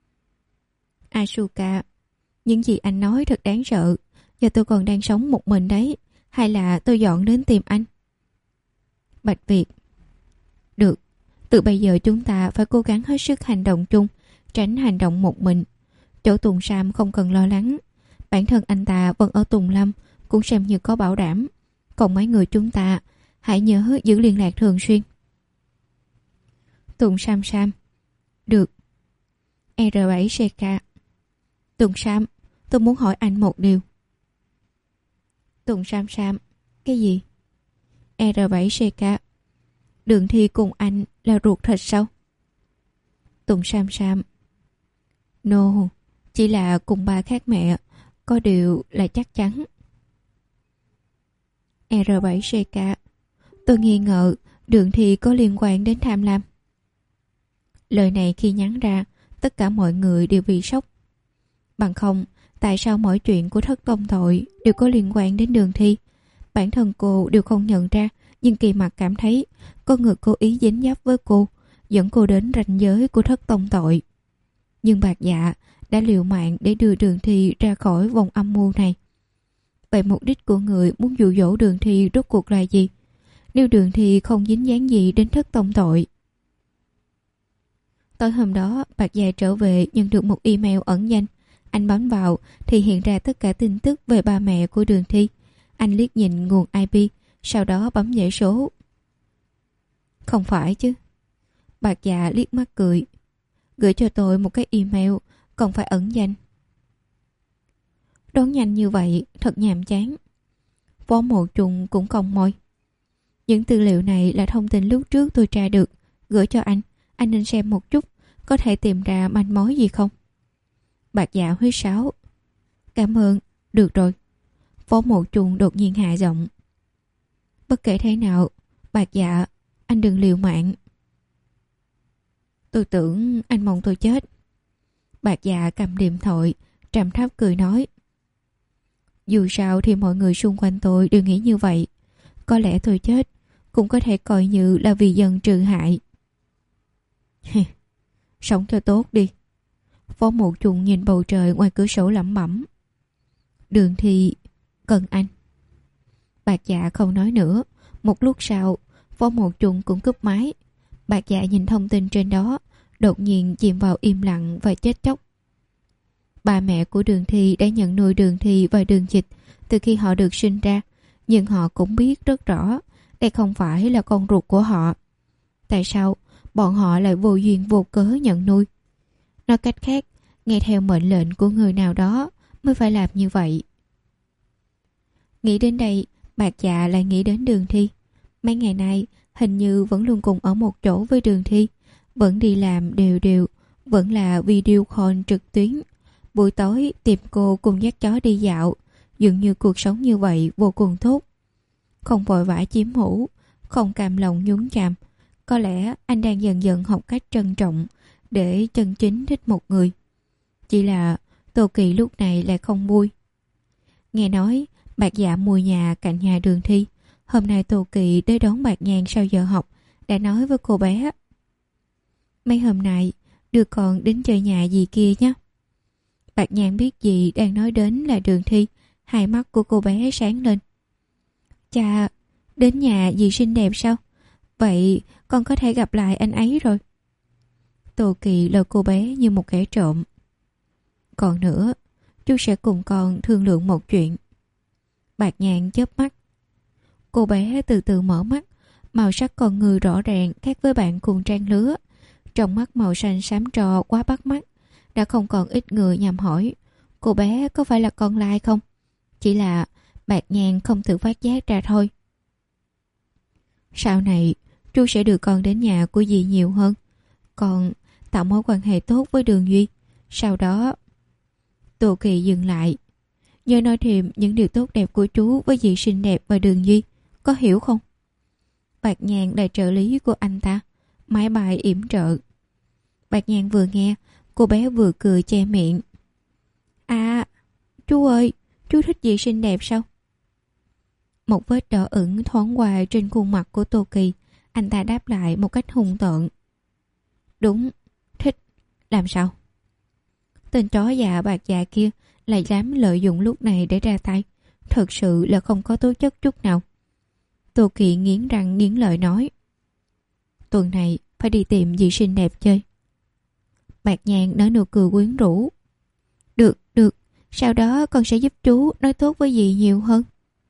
Asuka. Những gì anh nói thật đáng sợ. Giờ tôi còn đang sống một mình đấy. Hay là tôi dọn đến tìm anh? Bạch Việt. Được. Từ bây giờ chúng ta phải cố gắng hết sức hành động chung, tránh hành động một mình. Chỗ Tùng Sam không cần lo lắng. Bản thân anh ta vẫn ở Tùng Lâm, cũng xem như có bảo đảm. Còn mấy người chúng ta, hãy nhớ giữ liên lạc thường xuyên. Tùng Sam Sam. Được. R bảy C K. Tùng Sam, tôi muốn hỏi anh một điều. Tùng Sam Sam. Cái gì? R bảy C K. Đường Thi cùng anh là ruột thịt sao? Tùng Sam Sam. No, chỉ là cùng ba khác mẹ. Có điều là chắc chắn. R bảy C K. Tôi nghi ngờ Đường Thi có liên quan đến tham lam. Lời này khi nhắn ra, tất cả mọi người đều bị sốc. Bằng không, tại sao mọi chuyện của Thất Tông Tội đều có liên quan đến Đường Thi? Bản thân cô đều không nhận ra, nhưng Kỳ Mặc cảm thấy có người cố ý dính dấp với cô, dẫn cô đến ranh giới của Thất Tông Tội. Nhưng Bạc Dạ đã liều mạng để đưa Đường Thi ra khỏi vòng âm mưu này. Vậy mục đích của người muốn dụ dỗ Đường Thi rốt cuộc là gì? Nếu Đường Thi không dính dáng gì đến Thất Tông Tội. Tối hôm đó, Bạc Gia trở về nhận được một email ẩn danh. Anh bấm vào thì hiện ra tất cả tin tức về ba mẹ của Đường Thi. Anh liếc nhìn nguồn i pê, sau đó bấm dãy số. Không phải chứ. Bạc Dạ liếc mắt cười. Gửi cho tôi một cái email, còn phải ẩn danh. Đón nhanh như vậy, thật nhàm chán. Phó Mộ Trùng cũng cong môi. Những tư liệu này là thông tin lúc trước tôi tra được, gửi cho anh. Anh nên xem một chút, có thể tìm ra manh mối gì không? Bạc Dạ huýt sáo. Cảm ơn, được rồi. Phó Mộ Trùng đột nhiên hạ giọng. Bất kể thế nào, Bạc Dạ, anh đừng liều mạng. Tôi tưởng anh mong tôi chết. Bạc Dạ cầm điện thoại, trầm thấp cười nói. Dù sao thì mọi người xung quanh tôi đều nghĩ như vậy. Có lẽ tôi chết cũng có thể coi như là vì dân trừ hại. Sống cho tốt đi. Phó Mộ Trùng nhìn bầu trời ngoài cửa sổ lẩm bẩm. Đường Thi cần anh. Bạc Dạ không nói nữa. Một lúc sau, Phó Mộ Trùng cũng cúp máy. Bạc Dạ nhìn thông tin trên đó, đột nhiên chìm vào im lặng và chết chóc. Ba mẹ của Đường Thi đã nhận nuôi Đường Thi và Đường Dịch từ khi họ được sinh ra, nhưng họ cũng biết rất rõ đây không phải là con ruột của họ. Tại sao bọn họ lại vô duyên vô cớ nhận nuôi? Nói cách khác, nghe theo mệnh lệnh của người nào đó mới phải làm như vậy. Nghĩ đến đây, Bạc Dạ lại nghĩ đến Đường Thi. Mấy ngày nay hình như vẫn luôn cùng ở một chỗ với Đường Thi, vẫn đi làm đều đều, vẫn là video call trực tuyến. Buổi tối tìm cô cùng dắt chó đi dạo, dường như cuộc sống như vậy vô cùng tốt. Không vội vã chiếm hữu, không cam lòng nhún chàm. Có lẽ anh đang dần dần học cách trân trọng để chân chính thích một người. Chỉ là Tô Kỳ lúc này lại không vui. Nghe nói Bạc Dạ mua nhà cạnh nhà Đường Thi. Hôm nay Tô Kỳ tới đón Bạc Nhàn sau giờ học, đã nói với cô bé. Mấy hôm nay đưa con đến chơi nhà gì kia nhé. Bạc Nhàn biết gì đang nói đến là Đường Thi. Hai mắt của cô bé sáng lên. Chà, đến nhà dì xinh đẹp sao? Vậy con có thể gặp lại anh ấy rồi. Tô Kỳ lờ cô bé như một kẻ trộm. Còn nữa, chú sẽ cùng con thương lượng một chuyện. Bạc Nhàn chớp mắt. Cô bé từ từ mở mắt. Màu sắc con người rõ ràng khác với bạn cùng trang lứa. Trong mắt màu xanh xám tro quá bắt mắt. Đã không còn ít người nhằm hỏi cô bé có phải là con lai không? Chỉ là Bạc Nhàn không tự phát giác ra thôi. Sau này chú sẽ đưa con đến nhà của dì nhiều hơn. Còn tạo mối quan hệ tốt với Đường Duy. Sau đó Tô Kỳ dừng lại. Nhớ nói thêm những điều tốt đẹp của chú với dì xinh đẹp và Đường Duy. Có hiểu không? Bạc Nhàn là trợ lý của anh ta, mái bài yểm trợ. Bạc Nhàn vừa nghe, cô bé vừa cười che miệng. À, chú ơi, chú thích dì xinh đẹp sao? Một vết đỏ ửng thoáng qua trên khuôn mặt của Tô Kỳ. Anh ta đáp lại một cách hung tợn. Đúng, thích. Làm sao? Tên chó già Bạc Dạ kia lại dám lợi dụng lúc này để ra tay. Thật sự là không có tố chất chút nào. Tô Kỳ nghiến răng nghiến lợi nói. Tuần này phải đi tìm dì xinh đẹp chơi. Bạc Nhàn nở nụ cười quyến rũ. Được, được. Sau đó con sẽ giúp chú nói tốt với dì nhiều hơn.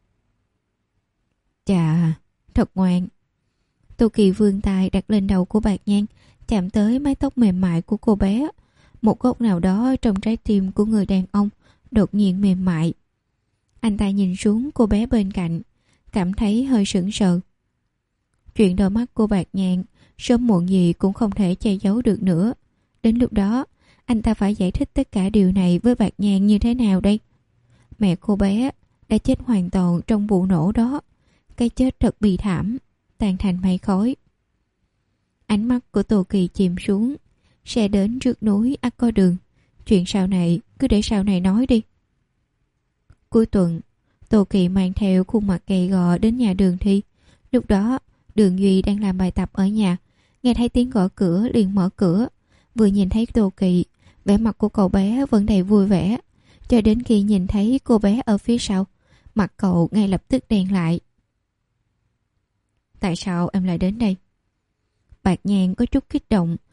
Chà, thật ngoan. Tô Kỳ vươn tay đặt lên đầu của Bạc Nhàn, chạm tới mái tóc mềm mại của cô bé. Một góc nào đó trong trái tim của người đàn ông đột nhiên mềm mại. Anh ta nhìn xuống cô bé bên cạnh, cảm thấy hơi sững sờ. Chuyện đôi mắt của Bạc Nhàn sớm muộn gì cũng không thể che giấu được nữa. Đến lúc đó, anh ta phải giải thích tất cả điều này với Bạc Nhàn như thế nào đây? Mẹ cô bé đã chết hoàn toàn trong vụ nổ đó. Cái chết thật bi thảm, tan thành mây khói. Ánh mắt của Tô Kỳ chìm xuống. Xe đến trước núi ắt có đường. Chuyện sau này cứ để sau này nói đi. Cuối tuần, Tô Kỳ mang theo khuôn mặt gầy gò đến nhà Đường Thi. Lúc đó, Đường Duy đang làm bài tập ở nhà. Nghe thấy tiếng gõ cửa liền mở cửa. Vừa nhìn thấy Tô Kỳ, vẻ mặt của cậu bé vẫn đầy vui vẻ. Cho đến khi nhìn thấy cô bé ở phía sau, mặt cậu ngay lập tức đen lại. Tại sao em lại đến đây? Bạc Nhàn có chút kích động.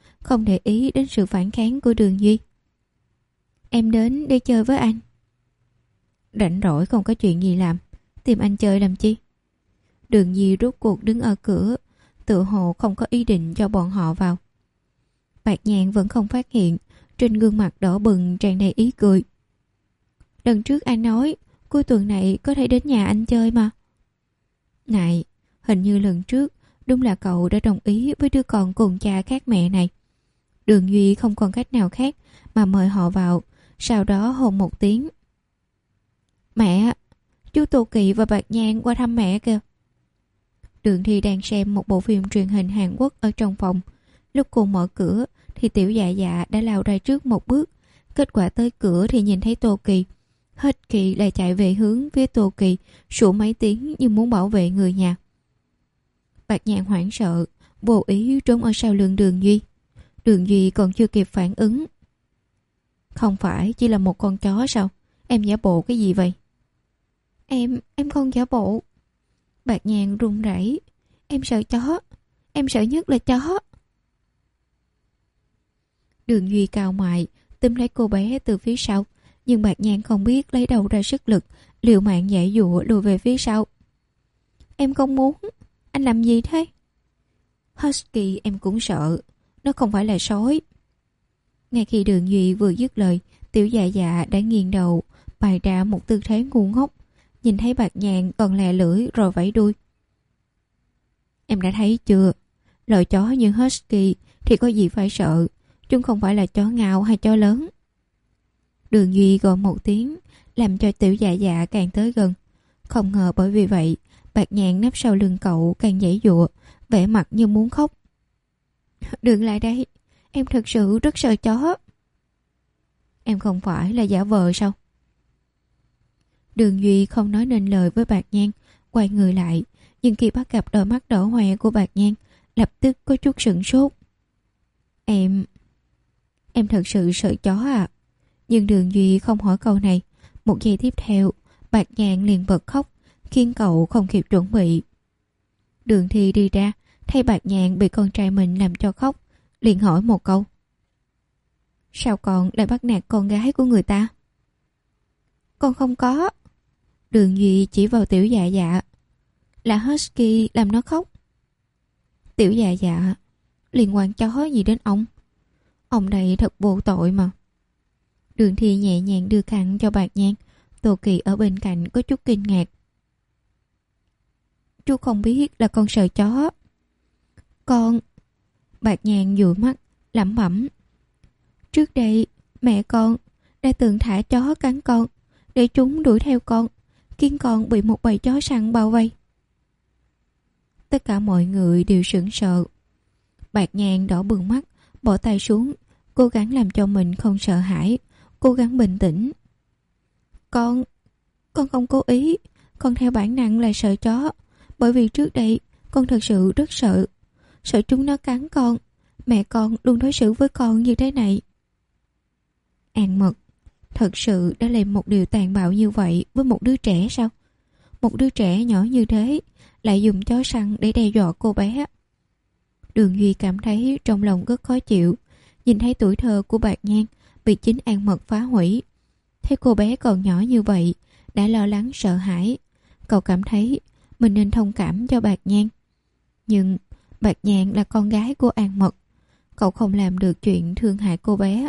không để ý đến sự phản kháng của Đường Duy. Em đến để chơi với anh. Rảnh rỗi không có chuyện gì làm, tìm anh chơi làm chi? Đường Duy rốt cuộc đứng ở cửa, tự hồ không có ý định cho bọn họ vào. Bạc Nhạn vẫn không phát hiện trên gương mặt đỏ bừng tràn đầy ý cười. Lần trước anh nói cuối tuần này có thể đến nhà anh chơi mà. Này, hình như lần trước đúng là cậu đã đồng ý với đứa con cùng cha khác mẹ này. Đường Duy không còn cách nào khác mà mời họ vào, sau đó hôn một tiếng. Mẹ, chú Tô Kỳ và Bạc Nhạn qua thăm mẹ kìa. Đường Thi đang xem một bộ phim truyền hình Hàn Quốc ở trong phòng. Lúc cô mở cửa thì Tiểu Dạ Dạ đã lao ra trước một bước. Kết quả tới cửa thì nhìn thấy Tô Kỳ. Hết Kỳ lại chạy về hướng phía Tô Kỳ, sủa mấy tiếng như muốn bảo vệ người nhà. Bạc Nhạn hoảng sợ, vô ý trốn ở sau lưng Đường Duy. Đường Duy còn chưa kịp phản ứng. Không phải chỉ là một con chó sao? Em giả bộ cái gì vậy? Em, em không giả bộ. Bạc Nhạn run rẩy. Em sợ chó. Em sợ nhất là chó. Đường Duy cào mại, túm lấy cô bé từ phía sau. Nhưng Bạc Nhạn không biết lấy đâu ra sức lực, liều mạng giãy giụa lùi về phía sau. Em không muốn. Anh làm gì thế? Husky em cũng sợ. Nó không phải là sói. Ngay khi Đường Duy vừa dứt lời, Tiểu Dạ Dạ đã nghiêng đầu, bày ra một tư thế ngu ngốc. Nhìn thấy Bạc Nhạn còn lè lưỡi rồi vẫy đuôi. Em đã thấy chưa? Loại chó như Husky thì có gì phải sợ. Chúng không phải là chó ngao hay chó lớn. Đường Duy gọi một tiếng, làm cho Tiểu Dạ Dạ càng tới gần. Không ngờ bởi vì vậy, Bạc Nhạn nấp sau lưng cậu càng giãy giụa, vẻ mặt như muốn khóc. Đừng lại đây, em thật sự rất sợ chó. Em không phải là giả vờ sao? Đường Duy không nói nên lời với Bạc Nhạn, quay người lại, nhưng khi bắt gặp đôi mắt đỏ hoe của Bạc Nhạn, lập tức có chút sửng sốt. Em... Em thật sự sợ chó à? Nhưng Đường Duy không hỏi câu này. Một giây tiếp theo, Bạc Nhạn liền bật khóc, khiến cậu không kịp chuẩn bị. Đường Thi đi ra, thấy Bạc Nhạn bị con trai mình làm cho khóc, liền hỏi một câu. Sao con lại bắt nạt con gái của người ta? Con không có. Đường Duy chỉ vào Tiểu Dạ Dạ. Là Husky làm nó khóc. Tiểu Dạ Dạ, liên quan chó gì đến ông? Ông đây thật vô tội mà. Đường Thi nhẹ nhàng đưa khăn cho Bạc Nhạn. Tô Kỳ ở bên cạnh có chút kinh ngạc. Chú không biết là con sợ chó. Con... Bạc Nhạn dụi mắt, lẩm bẩm. Trước đây, mẹ con đã từng thả chó cắn con, để chúng đuổi theo con, khiến con bị một bầy chó săn bao vây. Tất cả mọi người đều sửng sợ. Bạc Nhạn đỏ bừng mắt, bỏ tay xuống, cố gắng làm cho mình không sợ hãi, cố gắng bình tĩnh. Con... Con không cố ý, con theo bản năng là sợ chó, bởi vì trước đây con thật sự rất sợ. Sợ chúng nó cắn con. Mẹ con luôn đối xử với con như thế này. An Mật thật sự đã làm một điều tàn bạo như vậy với một đứa trẻ sao? Một đứa trẻ nhỏ như thế lại dùng chó săn để đe dọa cô bé. Đường Duy cảm thấy trong lòng rất khó chịu. Nhìn thấy tuổi thơ của Bạc Nhạn bị chính An Mật phá hủy. Thấy cô bé còn nhỏ như vậy đã lo lắng sợ hãi. Cậu cảm thấy mình nên thông cảm cho Bạc Nhạn. Nhưng Bạc Nhạn là con gái của An Mật. Cậu không làm được chuyện thương hại cô bé.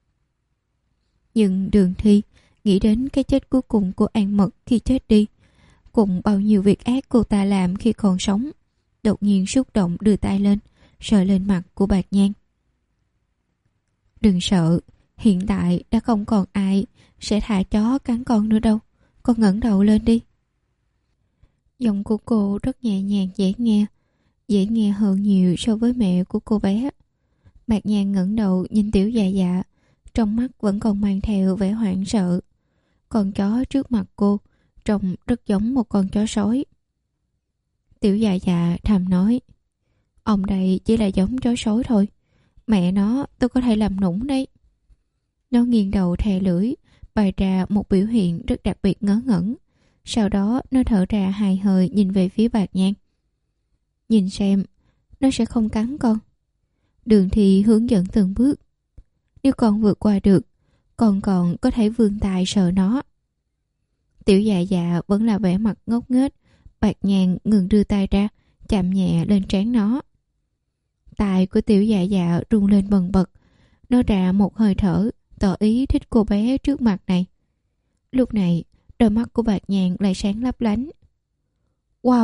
Nhưng Đường Thi nghĩ đến cái chết cuối cùng của An Mật khi chết đi, cùng bao nhiêu việc ác cô ta làm khi còn sống, đột nhiên xúc động đưa tay lên, sờ lên mặt của Bạc Nhạn. Đừng sợ, hiện tại đã không còn ai sẽ thả chó cắn con nữa đâu. Con ngẩng đầu lên đi. Giọng của cô rất nhẹ nhàng dễ nghe, dễ nghe hơn nhiều so với mẹ của cô bé. Bạc Nhạn ngẩng đầu nhìn Tiểu Dạ Dạ, trong mắt vẫn còn mang theo vẻ hoảng sợ. Con chó trước mặt cô trông rất giống một con chó sói. Tiểu Dạ Dạ thầm nói, ông đây chỉ là giống chó sói thôi. Mẹ nó tôi có thể làm nũng đấy. Nó nghiêng đầu thè lưỡi, bày ra một biểu hiện rất đặc biệt ngớ ngẩn. Sau đó nó thở ra hai hơi nhìn về phía Bạc Nhạn. Nhìn xem, nó sẽ không cắn con. Đường Thi hướng dẫn từng bước. Nếu con vượt qua được, con còn có thể vươn tay sờ nó. Tiểu Dạ Dạ vẫn là vẻ mặt ngốc nghếch. Bạc Nhàn ngừng đưa tay ra, chạm nhẹ lên trán nó. Tai của Tiểu Dạ Dạ rung lên bần bật. Nó ra một hơi thở, tỏ ý thích cô bé trước mặt này. Lúc này, đôi mắt của Bạc Nhàn lại sáng lấp lánh. Wow!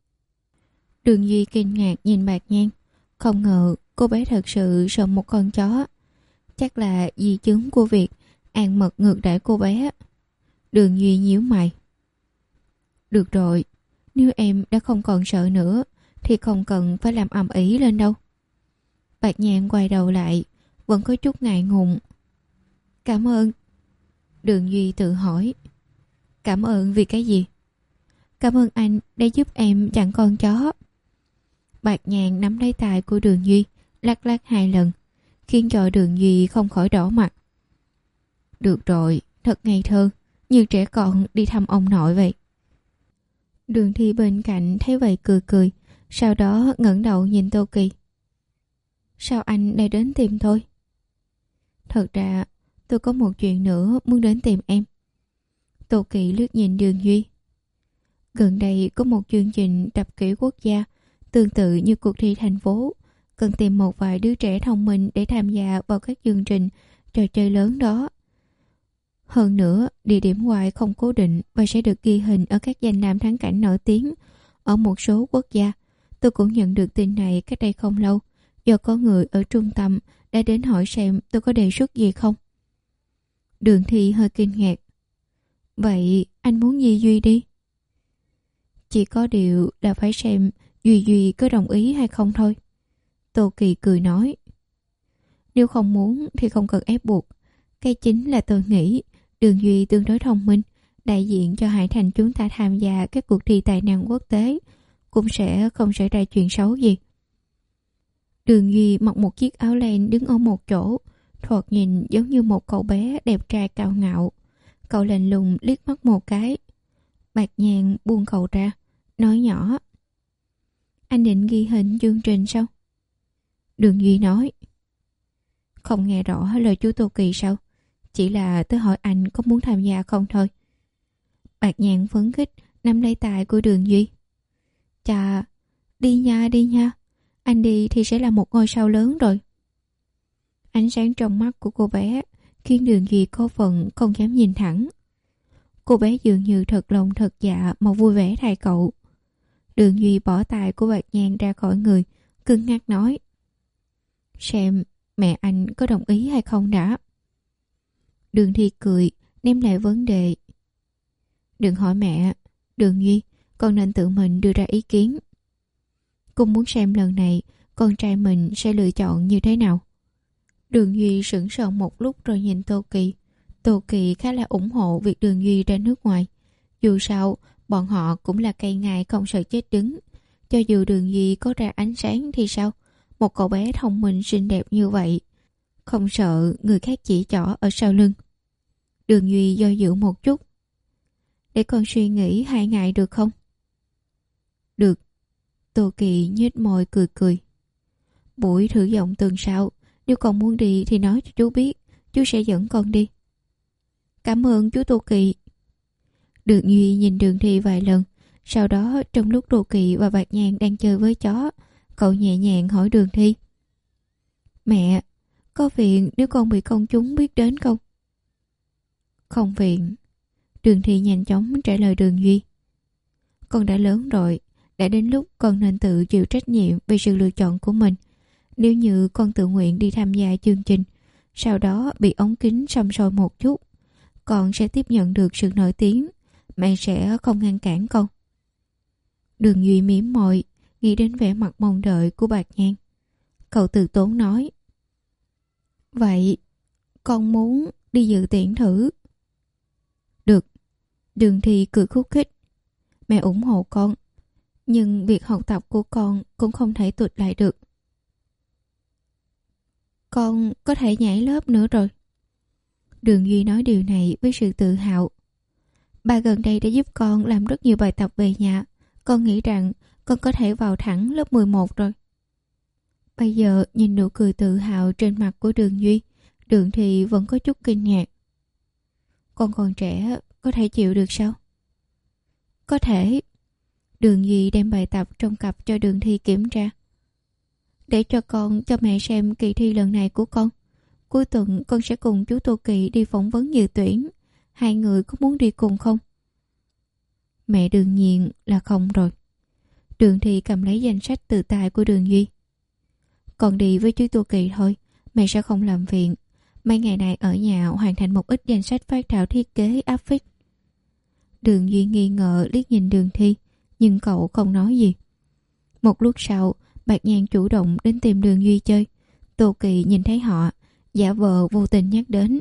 Đường Duy kinh ngạc nhìn Bạc Nhàn. Không ngờ cô bé thật sự sợ một con chó. Chắc là di chứng của việc ăn mật ngược đãi cô bé. Đường Duy nhíu mày. Được rồi, nếu em đã không còn sợ nữa thì không cần phải làm ầm ĩ lên đâu. Bạc Nhàn quay đầu lại, vẫn có chút ngại ngùng. Cảm ơn. Đường Duy tự hỏi. Cảm ơn vì cái gì? Cảm ơn anh đã giúp em chặn con chó. Bạc Nhàn nắm lấy tay của Đường Duy, lắc lắc hai lần, khiến cho Đường Duy không khỏi đỏ mặt. Được rồi, thật ngây thơ, như trẻ con đi thăm ông nội vậy. Đường Thi bên cạnh thấy vậy cười cười, sau đó ngẩng đầu nhìn Tô Kỳ. Sao anh lại đến tìm tôi? Thật ra tôi có một chuyện nữa muốn đến tìm em. Tô Kỳ liếc nhìn Đường Duy. Gần đây có một chương trình tập kỹ quốc gia tương tự như cuộc thi thành phố, cần tìm một vài đứa trẻ thông minh để tham gia vào các chương trình trò chơi lớn đó. Hơn nữa, địa điểm quay không cố định và sẽ được ghi hình ở các danh lam thắng cảnh nổi tiếng ở một số quốc gia. Tôi cũng nhận được tin này cách đây không lâu, do có người ở trung tâm đã đến hỏi xem tôi có đề xuất gì không. Đường Thi hơi kinh ngạc. Vậy anh muốn gì Duy đi? Chỉ có điều là phải xem Duy Duy có đồng ý hay không thôi. Tô Kỳ cười nói. Nếu không muốn thì không cần ép buộc. Cái chính là tôi nghĩ Đường Duy tương đối thông minh, đại diện cho Hải Thành chúng ta tham gia các cuộc thi tài năng quốc tế, cũng sẽ không xảy ra chuyện xấu gì. Đường Duy mặc một chiếc áo len đứng ở một chỗ, thoạt nhìn giống như một cậu bé đẹp trai cao ngạo. Cậu lạnh lùng liếc mắt một cái. Bạc Nhàn buông cậu ra, nói nhỏ. Anh định ghi hình chương trình sao? Đường Duy nói. Không nghe rõ lời chú Tô Kỳ sao? Chỉ là tôi hỏi anh có muốn tham gia không thôi. Bạc Nhàn phấn khích nắm lấy tay của Đường Duy. Chà, đi nha đi nha. Anh đi thì sẽ là một ngôi sao lớn rồi. Ánh sáng trong mắt của cô bé khiến Đường Duy có phần không dám nhìn thẳng. Cô bé dường như thật lòng thật dạ mà vui vẻ thay cậu. Đường Duy bỏ tay của Bạc Nhàn ra khỏi người, cứng ngắc nói. Xem mẹ anh có đồng ý hay không đã. Đường Thi cười, ném lại vấn đề. Đừng hỏi mẹ, Đường Duy, con nên tự mình đưa ra ý kiến. Cô muốn xem lần này con trai mình sẽ lựa chọn như thế nào. Đường Duy sững sờ một lúc rồi nhìn Tô Kỳ. Tô Kỳ khá là ủng hộ việc Đường Duy ra nước ngoài. Dù sao, bọn họ cũng là cây ngài không sợ chết đứng. Cho dù Đường Duy có ra ánh sáng thì sao? Một cậu bé thông minh xinh đẹp như vậy, không sợ người khác chỉ trỏ ở sau lưng. Đường Duy do dự một chút. Để con suy nghĩ hai ngày được không? Được. Tô Kỳ nhếch môi cười cười. Buổi thử giọng tuần sau, nếu con muốn đi thì nói cho chú biết, chú sẽ dẫn con đi. Cảm ơn chú Tô Kỳ. Đường Duy nhìn Đường Thi vài lần, sau đó trong lúc Tô Kỳ và Bạc Nhàn đang chơi với chó, cậu nhẹ nhàng hỏi Đường Thi. Mẹ, có phiền nếu con bị công chúng biết đến không? Không phiền. Đường Thi nhanh chóng trả lời Đường Duy. Con đã lớn rồi, đã đến lúc con nên tự chịu trách nhiệm về sự lựa chọn của mình. Nếu như con tự nguyện đi tham gia chương trình, sau đó bị ống kính xăm soi một chút, con sẽ tiếp nhận được sự nổi tiếng, mẹ sẽ không ngăn cản con. Đường Duy mỉm môi, nghĩ đến vẻ mặt mong đợi của Bạc Nhàn. Cậu từ tốn nói. Vậy, con muốn đi dự tuyển thử. Được. Đường Thi cười khúc khích. Mẹ ủng hộ con, nhưng việc học tập của con cũng không thể tụt lại được. Con có thể nhảy lớp nữa rồi. Đường Duy nói điều này với sự tự hào. Ba gần đây đã giúp con làm rất nhiều bài tập về nhà. Con nghĩ rằng con có thể vào thẳng lớp mười một rồi. Bây giờ nhìn nụ cười tự hào trên mặt của Đường Duy, Đường Thị vẫn có chút kinh ngạc. Con còn trẻ, có thể chịu được sao? Có thể. Đường Duy đem bài tập trong cặp cho Đường Thị kiểm tra. Để cho con cho mẹ xem kỳ thi lần này của con. Cuối tuần con sẽ cùng chú Tô Kỳ đi phỏng vấn dự tuyển. Hai người có muốn đi cùng không? Mẹ đương nhiên là không rồi. Đường Thị cầm lấy danh sách từ tay của Đường Duy. Con đi với chú Tô Kỳ thôi, mẹ sẽ không làm phiền. Mấy ngày này ở nhà hoàn thành một ít danh sách phát thảo thiết kế áp phích. Đường Duy nghi ngờ liếc nhìn Đường Thi, nhưng cậu không nói gì. Một lúc sau, Bạc Nhàn chủ động đến tìm Đường Duy chơi. Tô Kỳ nhìn thấy họ, giả vờ vô tình nhắc đến.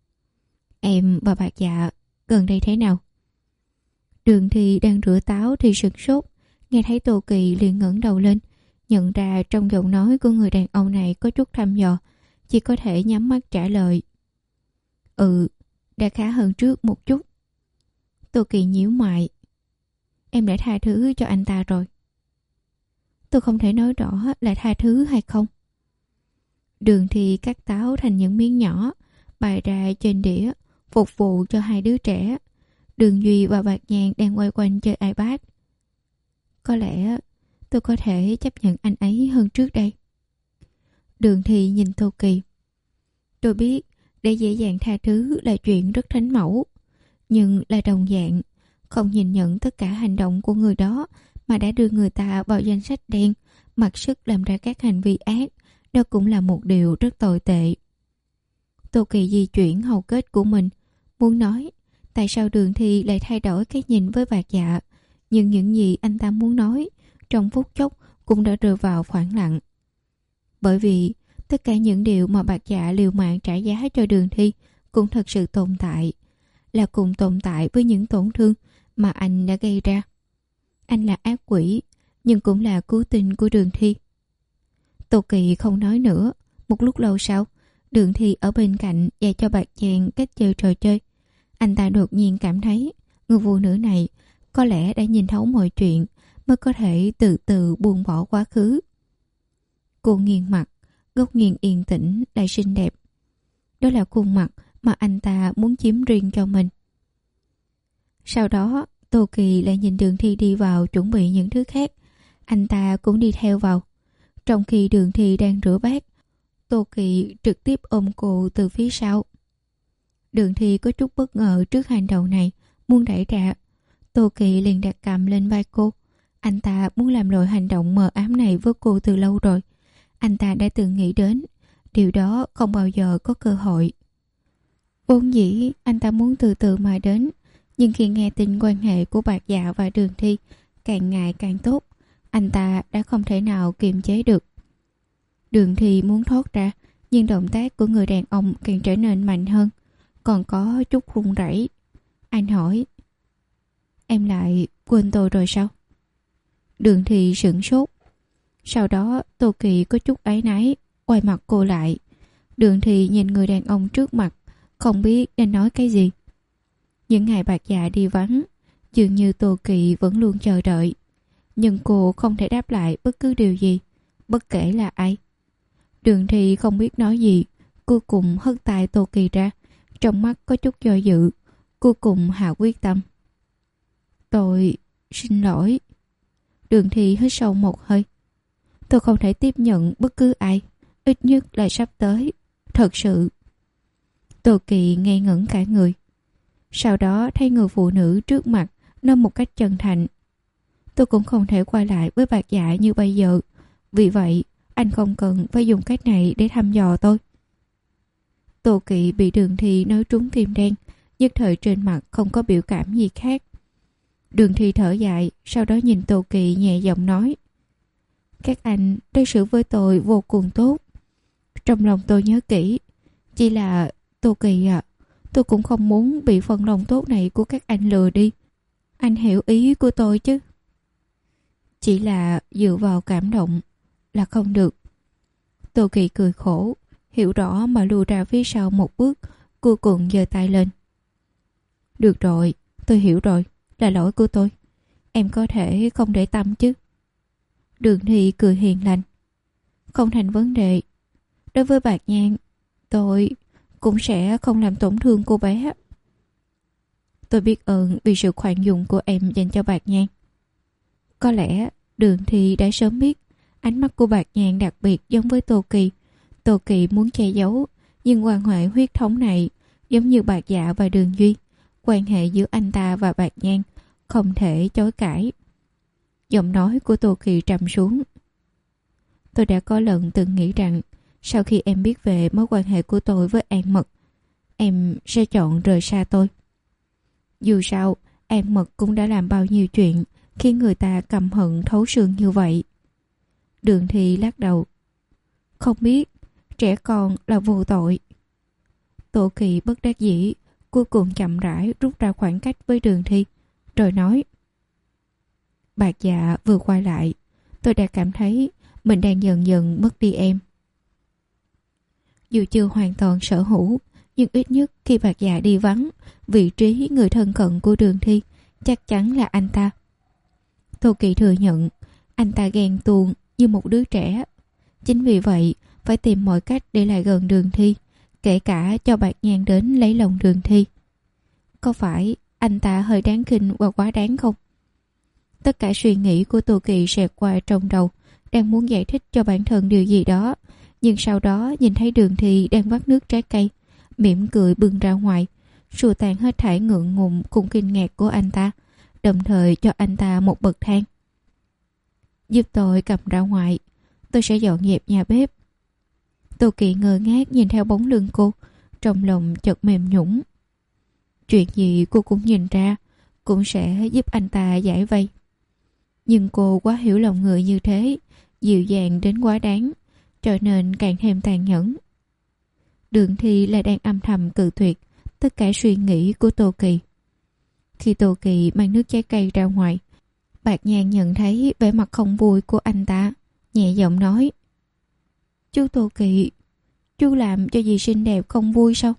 Em và Bạc Dạ gần đây thế nào? Đường Thi đang rửa táo thì sửng sốt, nghe thấy Tô Kỳ liền ngẩng đầu lên, nhận ra trong giọng nói của người đàn ông này có chút thăm dò, chỉ có thể nhắm mắt trả lời. Ừ, đã khá hơn trước một chút. Tô Kỳ nhíu mày. Em đã tha thứ cho anh ta rồi. Tôi không thể nói rõ là tha thứ hay không. Đường Thi cắt táo thành những miếng nhỏ, bày ra trên đĩa, phục vụ cho hai đứa trẻ. Đường Duy và Bạc Nhàn đang quay quanh chơi iPad. Có lẽ tôi có thể chấp nhận anh ấy hơn trước đây. Đường Thi nhìn Tô Kỳ. Tôi biết để dễ dàng tha thứ là chuyện rất thánh mẫu, nhưng là đồng dạng, không nhìn nhận tất cả hành động của người đó mà đã đưa người ta vào danh sách đen, mặc sức làm ra các hành vi ác, đó cũng là một điều rất tồi tệ. Tô Kỳ di chuyển hầu kết của mình, muốn nói tại sao Đường Thi lại thay đổi cái nhìn với Bạc Dạ, nhưng những gì anh ta muốn nói trong phút chốc cũng đã rơi vào khoảng lặng. Bởi vì tất cả những điều mà Bạc Dạ liều mạng trả giá cho Đường Thi cũng thật sự tồn tại, là cùng tồn tại với những tổn thương mà anh đã gây ra. Anh là ác quỷ, nhưng cũng là cứu tinh của Đường Thi. Tô Kỳ không nói nữa. Một lúc lâu sau, Đường Thi ở bên cạnh dạy cho Bạc Nhàn cách chơi trò chơi. Anh ta đột nhiên cảm thấy người phụ nữ này có lẽ đã nhìn thấu mọi chuyện, mới có thể từ từ buông bỏ quá khứ. Cô nghiêng mặt, góc nghiêng yên tĩnh lại xinh đẹp. Đó là khuôn mặt mà anh ta muốn chiếm riêng cho mình. Sau đó, Tô Kỳ lại nhìn Đường Thi đi vào chuẩn bị những thứ khác. Anh ta cũng đi theo vào. Trong khi Đường Thi đang rửa bát, Tô Kỳ trực tiếp ôm cô từ phía sau. Đường Thi có chút bất ngờ trước hành động này, muốn đẩy ra. Tô Kỳ liền đặt cầm lên vai cô. Anh ta muốn làm loại hành động mờ ám này với cô từ lâu rồi. Anh ta đã từng nghĩ đến, điều đó không bao giờ có cơ hội. Vốn dĩ anh ta muốn từ từ mà đến, nhưng khi nghe tin quan hệ của Bạc Dạ và Đường Thi càng ngày càng tốt, anh ta đã không thể nào kiềm chế được. Đường Thi muốn thoát ra, nhưng động tác của người đàn ông càng trở nên mạnh hơn, còn có chút run rẩy. Anh hỏi, em lại quên tôi rồi sao? Đường Thi sửng sốt. Sau đó Tô Kỳ có chút áy náy quay mặt cô lại. Đường Thi nhìn người đàn ông trước mặt, không biết nên nói cái gì. Những ngày Bạc Dạ đi vắng, dường như Tô Kỳ vẫn luôn chờ đợi, nhưng cô không thể đáp lại bất cứ điều gì, bất kể là ai. Đường Thi không biết nói gì, cuối cùng hất tay Tô Kỳ ra, trong mắt có chút do dự, cuối cùng hạ quyết tâm. Tôi xin lỗi. Đường Thi hít sâu một hơi. Tôi không thể tiếp nhận bất cứ ai, ít nhất là sắp tới, thật sự. Tô Kỳ ngây ngẩn cả người. Sau đó thấy người phụ nữ trước mặt nói một cách chân thành, tôi cũng không thể quay lại với Bạc Dạ như bây giờ, vì vậy anh không cần phải dùng cách này để thăm dò tôi. Tô Kỳ bị Đường Thi nói trúng tim đen, nhất thời trên mặt không có biểu cảm gì khác. Đường Thi thở dài, sau đó nhìn Tô Kỳ nhẹ giọng nói, các anh đối xử với tôi vô cùng tốt. Trong lòng tôi nhớ kỹ, chỉ là Tô Kỳ à, tôi cũng không muốn bị phần lòng tốt này của các anh lừa đi. Anh hiểu ý của tôi chứ? Chỉ là dựa vào cảm động là không được. Tô Kỳ cười khổ, hiểu rõ mà lùi ra phía sau một bước, cuối cùng giơ tay lên. Được rồi, tôi hiểu rồi, là lỗi của tôi. Em có thể không để tâm chứ? Đường Thi cười hiền lành. Không thành vấn đề. Đối với Bạc Nhan, tôi cũng sẽ không làm tổn thương cô bé. Tôi biết ơn vì sự khoan dung của em dành cho Bạc Nhan. Có lẽ Đường Thi đã sớm biết ánh mắt của Bạc Nhan đặc biệt giống với Tô Kỳ. Tô Kỳ muốn che giấu, nhưng quan hệ huyết thống này giống như Bạc Dạ và Đường Duy. Quan hệ giữa anh ta và Bạc Nhan không thể chối cãi. Giọng nói của Tô Kỳ trầm xuống. Tôi đã có lần từng nghĩ rằng sau khi em biết về mối quan hệ của tôi với An Mật, em sẽ chọn rời xa tôi. Dù sao, An Mật cũng đã làm bao nhiêu chuyện khiến người ta căm hận thấu xương như vậy. Đường Thi lắc đầu. Không biết, trẻ con là vô tội. Tô Kỳ bất đắc dĩ, cuối cùng chậm rãi rút ra khoảng cách với Đường Thi, rồi nói: Bạc Dạ vừa quay lại, tôi đã cảm thấy mình đang dần dần mất đi em. Dù chưa hoàn toàn sở hữu, nhưng ít nhất khi Bạc Dạ đi vắng, vị trí người thân cận của Đường Thi chắc chắn là anh ta. Tô Kỳ thừa nhận anh ta ghen tuông như một đứa trẻ. Chính vì vậy phải tìm mọi cách để lại gần Đường Thi, kể cả cho Bạc Nhan đến lấy lòng Đường Thi. Có phải anh ta hơi đáng khinh và quá đáng không? Tất cả suy nghĩ của Tô Kỳ xẹt qua trong đầu, đang muốn giải thích cho bản thân điều gì đó, nhưng sau đó nhìn thấy Đường Thi đang vắt nước trái cây, mỉm cười bưng ra ngoài, xua tan hết thảy ngượng ngùng cùng kinh ngạc của anh ta, đồng thời cho anh ta một bậc thang. Giúp tôi cầm ra ngoài, tôi sẽ dọn dẹp nhà bếp. Tô Kỳ ngơ ngác nhìn theo bóng lưng cô, trong lòng chợt mềm nhũn. Chuyện gì cô cũng nhìn ra, cũng sẽ giúp anh ta giải vây. Nhưng cô quá hiểu lòng người như thế, dịu dàng đến quá đáng, cho nên càng thêm tàn nhẫn. Đường Thi là đang âm thầm cự tuyệt tất cả suy nghĩ của Tô Kỳ. Khi Tô Kỳ mang nước trái cây ra ngoài, Bạc Nhan nhận thấy vẻ mặt không vui của anh ta, nhẹ giọng nói: Chú Tô Kỳ, chú làm cho dì xinh đẹp không vui sao?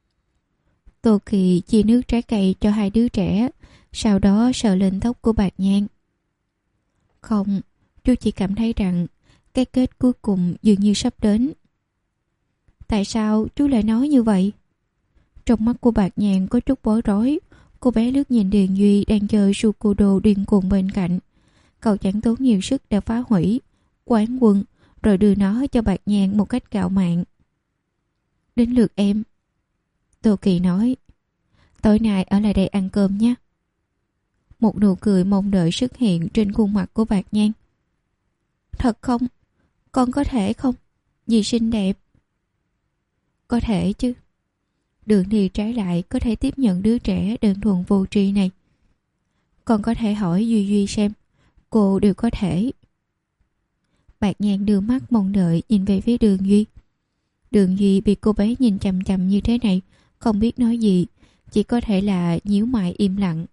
Tô Kỳ chia nước trái cây cho hai đứa trẻ, sau đó sờ lên tóc của Bạc Nhan. Không, chú chỉ cảm thấy rằng cái kết cuối cùng dường như sắp đến. Tại sao chú lại nói như vậy? Trong mắt của Bạc Nhan có chút bối rối. Cô bé lướt nhìn Điền Duy đang chơi Sukudo điên cuồng bên cạnh. Cậu chẳng tốn nhiều sức để phá hủy, quán quân, rồi đưa nó cho Bạc Nhan một cách cạo mạn. Đến lượt em. Tô Kỳ nói: Tối nay ở lại đây ăn cơm nhé. Một nụ cười mong đợi xuất hiện trên khuôn mặt của Bạc Nhan. Thật không? Con có thể không? Dì xinh đẹp. Có thể chứ. Đường Thi trái lại có thể tiếp nhận đứa trẻ đơn thuần vô tri này. Con có thể hỏi Duy Duy xem. Cô đều có thể. Bạc Nhan đưa mắt mong đợi nhìn về phía Đường Duy. Đường Duy bị cô bé nhìn chằm chằm như thế này, không biết nói gì, chỉ có thể là nhíu mày im lặng.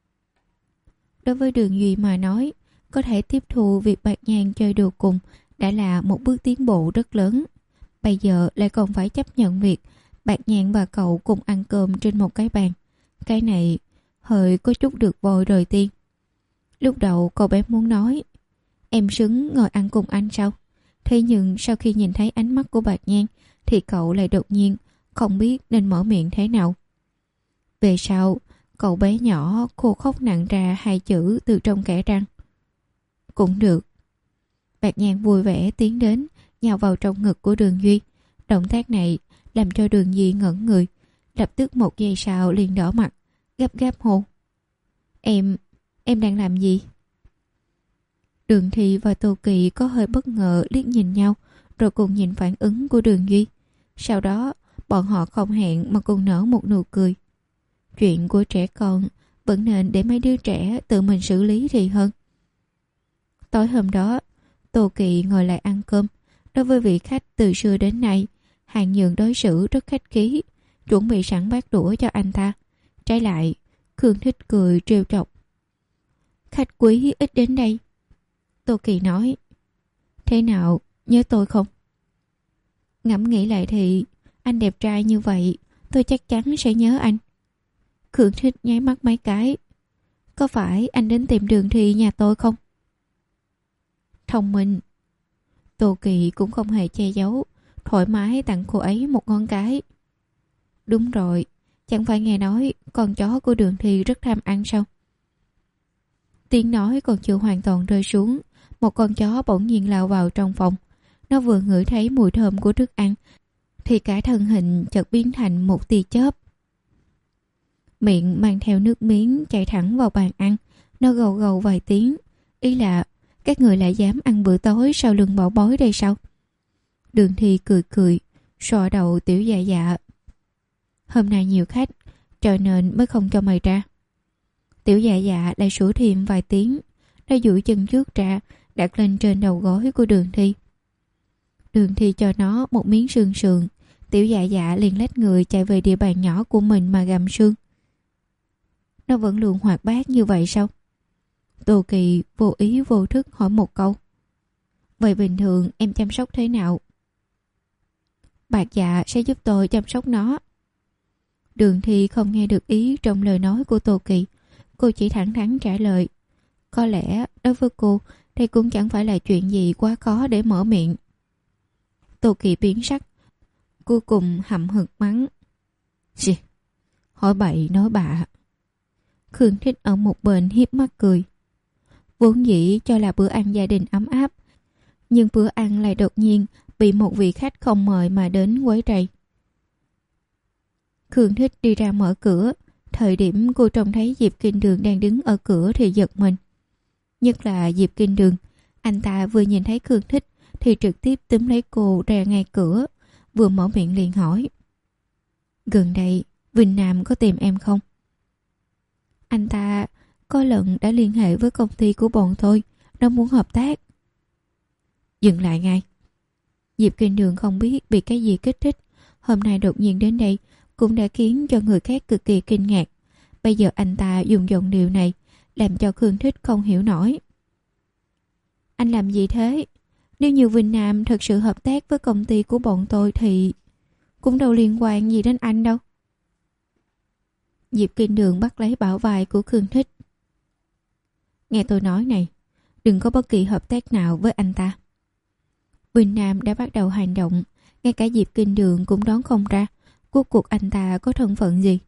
Đối với Đường Duy mà nói, có thể tiếp thu việc Bạc Nhan chơi đồ cùng đã là một bước tiến bộ rất lớn. Bây giờ lại còn phải chấp nhận việc Bạc Nhan và cậu cùng ăn cơm trên một cái bàn. Cái này hơi có chút được vội đời tiên. Lúc đầu cậu bé muốn nói: Em xứng ngồi ăn cùng anh sao? Thế nhưng sau khi nhìn thấy ánh mắt của Bạc Nhan thì cậu lại đột nhiên không biết nên mở miệng thế nào. Về sau, cậu bé nhỏ khô khóc nặng ra hai chữ từ trong kẽ răng: Cũng được. Bạc Nhan vui vẻ tiến đến, nhào vào trong ngực của Đường Duy. Động tác này làm cho Đường Duy ngẩn người, lập tức một giây sau liền đỏ mặt, gấp gáp hô: Em, em đang làm gì? Đường Thi và Tô Kỳ có hơi bất ngờ liếc nhìn nhau, rồi cùng nhìn phản ứng của Đường Duy. Sau đó, bọn họ không hẹn mà cùng nở một nụ cười. Chuyện của trẻ con vẫn nên để mấy đứa trẻ tự mình xử lý thì hơn. Tối hôm đó, Tô Kỳ ngồi lại ăn cơm. Đối với vị khách từ xưa đến nay, Hàng Nhường đối xử rất khách khí, chuẩn bị sẵn bát đũa cho anh ta. Trái lại, Khương Thích cười trêu chọc: Khách quý ít đến đây. Tô Kỳ nói: Thế nào, nhớ tôi không? Ngẫm nghĩ lại thì anh đẹp trai như vậy, tôi chắc chắn sẽ nhớ anh. Khương Thích nháy mắt mấy cái: Có phải anh đến tìm Đường Thi nhà tôi không? Thông minh. Tô Kỳ cũng không hề che giấu, thoải mái tặng cô ấy một ngón cái. Đúng rồi, chẳng phải nghe nói con chó của Đường Thi rất tham ăn sao? Tiếng nói còn chưa hoàn toàn rơi xuống, một con chó bỗng nhiên lao vào trong phòng. Nó vừa ngửi thấy mùi thơm của thức ăn thì cả thân hình chợt biến thành một tia chớp. Miệng mang theo nước miếng chạy thẳng vào bàn ăn. Nó gầu gầu vài tiếng, ý là các người lại dám ăn bữa tối sau lưng bảo bối đây sao? Đường Thi cười cười, xoa đầu Tiểu Dạ Dạ. Hôm nay nhiều khách, cho nên mới không cho mời ra. Tiểu Dạ Dạ lại sủa thêm vài tiếng. Nó duỗi chân trước ra, đặt lên trên đầu gối của Đường Thi. Đường Thi cho nó một miếng sườn sườn. Tiểu Dạ Dạ liền lách người chạy về địa bàn nhỏ của mình mà gặm sương. Nó vẫn luôn hoạt bát như vậy sao? Tô Kỳ vô ý vô thức hỏi một câu. Vậy bình thường em chăm sóc thế nào? Bạc Dạ sẽ giúp tôi chăm sóc nó. Đường Thi không nghe được ý trong lời nói của Tô Kỳ. Cô chỉ thẳng thắn trả lời. Có lẽ đối với cô đây cũng chẳng phải là chuyện gì quá khó để mở miệng. Tô Kỳ biến sắc, cuối cùng hậm hực mắng. Chì, hỏi bậy nói bạ. Khương Thích ở một bên hiếp mắt cười. Vốn dĩ cho là bữa ăn gia đình ấm áp, nhưng bữa ăn lại đột nhiên bị một vị khách không mời mà đến quấy rầy. Khương Thích đi ra mở cửa. Thời điểm cô trông thấy Diệp Kinh Đường đang đứng ở cửa thì giật mình. Nhất là Diệp Kinh Đường. Anh ta vừa nhìn thấy Khương Thích thì trực tiếp túm lấy cô ra ngay cửa. Vừa mở miệng liền hỏi. Gần đây Vinh Nam có tìm em không? Anh ta có lần đã liên hệ với công ty của bọn tôi. Nó muốn hợp tác. Dừng lại ngay. Diệp Kinh Đường không biết bị cái gì kích thích. Hôm nay đột nhiên đến đây cũng đã khiến cho người khác cực kỳ kinh ngạc. Bây giờ anh ta dùng giọng điệu này làm cho Khương Thích không hiểu nổi. Anh làm gì thế? Nếu như Vinh Nam thật sự hợp tác với công ty của bọn tôi thì cũng đâu liên quan gì đến anh đâu. Diệp Kinh Đường bắt lấy bả vai của Khương Thích. Nghe tôi nói này, đừng có bất kỳ hợp tác nào với anh ta. Vinh Nam đã bắt đầu hành động, ngay cả Diệp Kinh Đường cũng đoán không ra cuối cuộc anh ta có thân phận gì.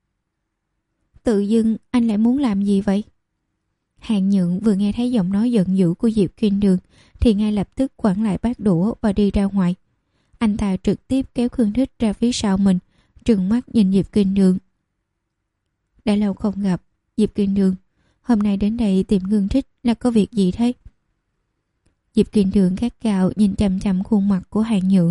Tự dưng anh lại muốn làm gì vậy? Hàng Nhượng vừa nghe thấy giọng nói giận dữ của Diệp Kinh Đường thì ngay lập tức quẳng lại bát đũa và đi ra ngoài. Anh ta trực tiếp kéo Khương Thích ra phía sau mình, trừng mắt nhìn Diệp Kinh Đường. Đã lâu không gặp, Diệp Kinh Đường, hôm nay đến đây tìm Khương Thích là có việc gì thế? Diệp Kinh Đường gắt gao nhìn chằm chằm khuôn mặt của Hàng Nhượng.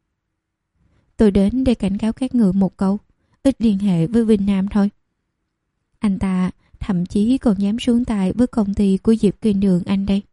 Tôi đến để cảnh cáo các người một câu, ít liên hệ với Vinh Nam thôi. Anh ta thậm chí còn dám xuống tay với công ty của Diệp Kinh Đường anh đây.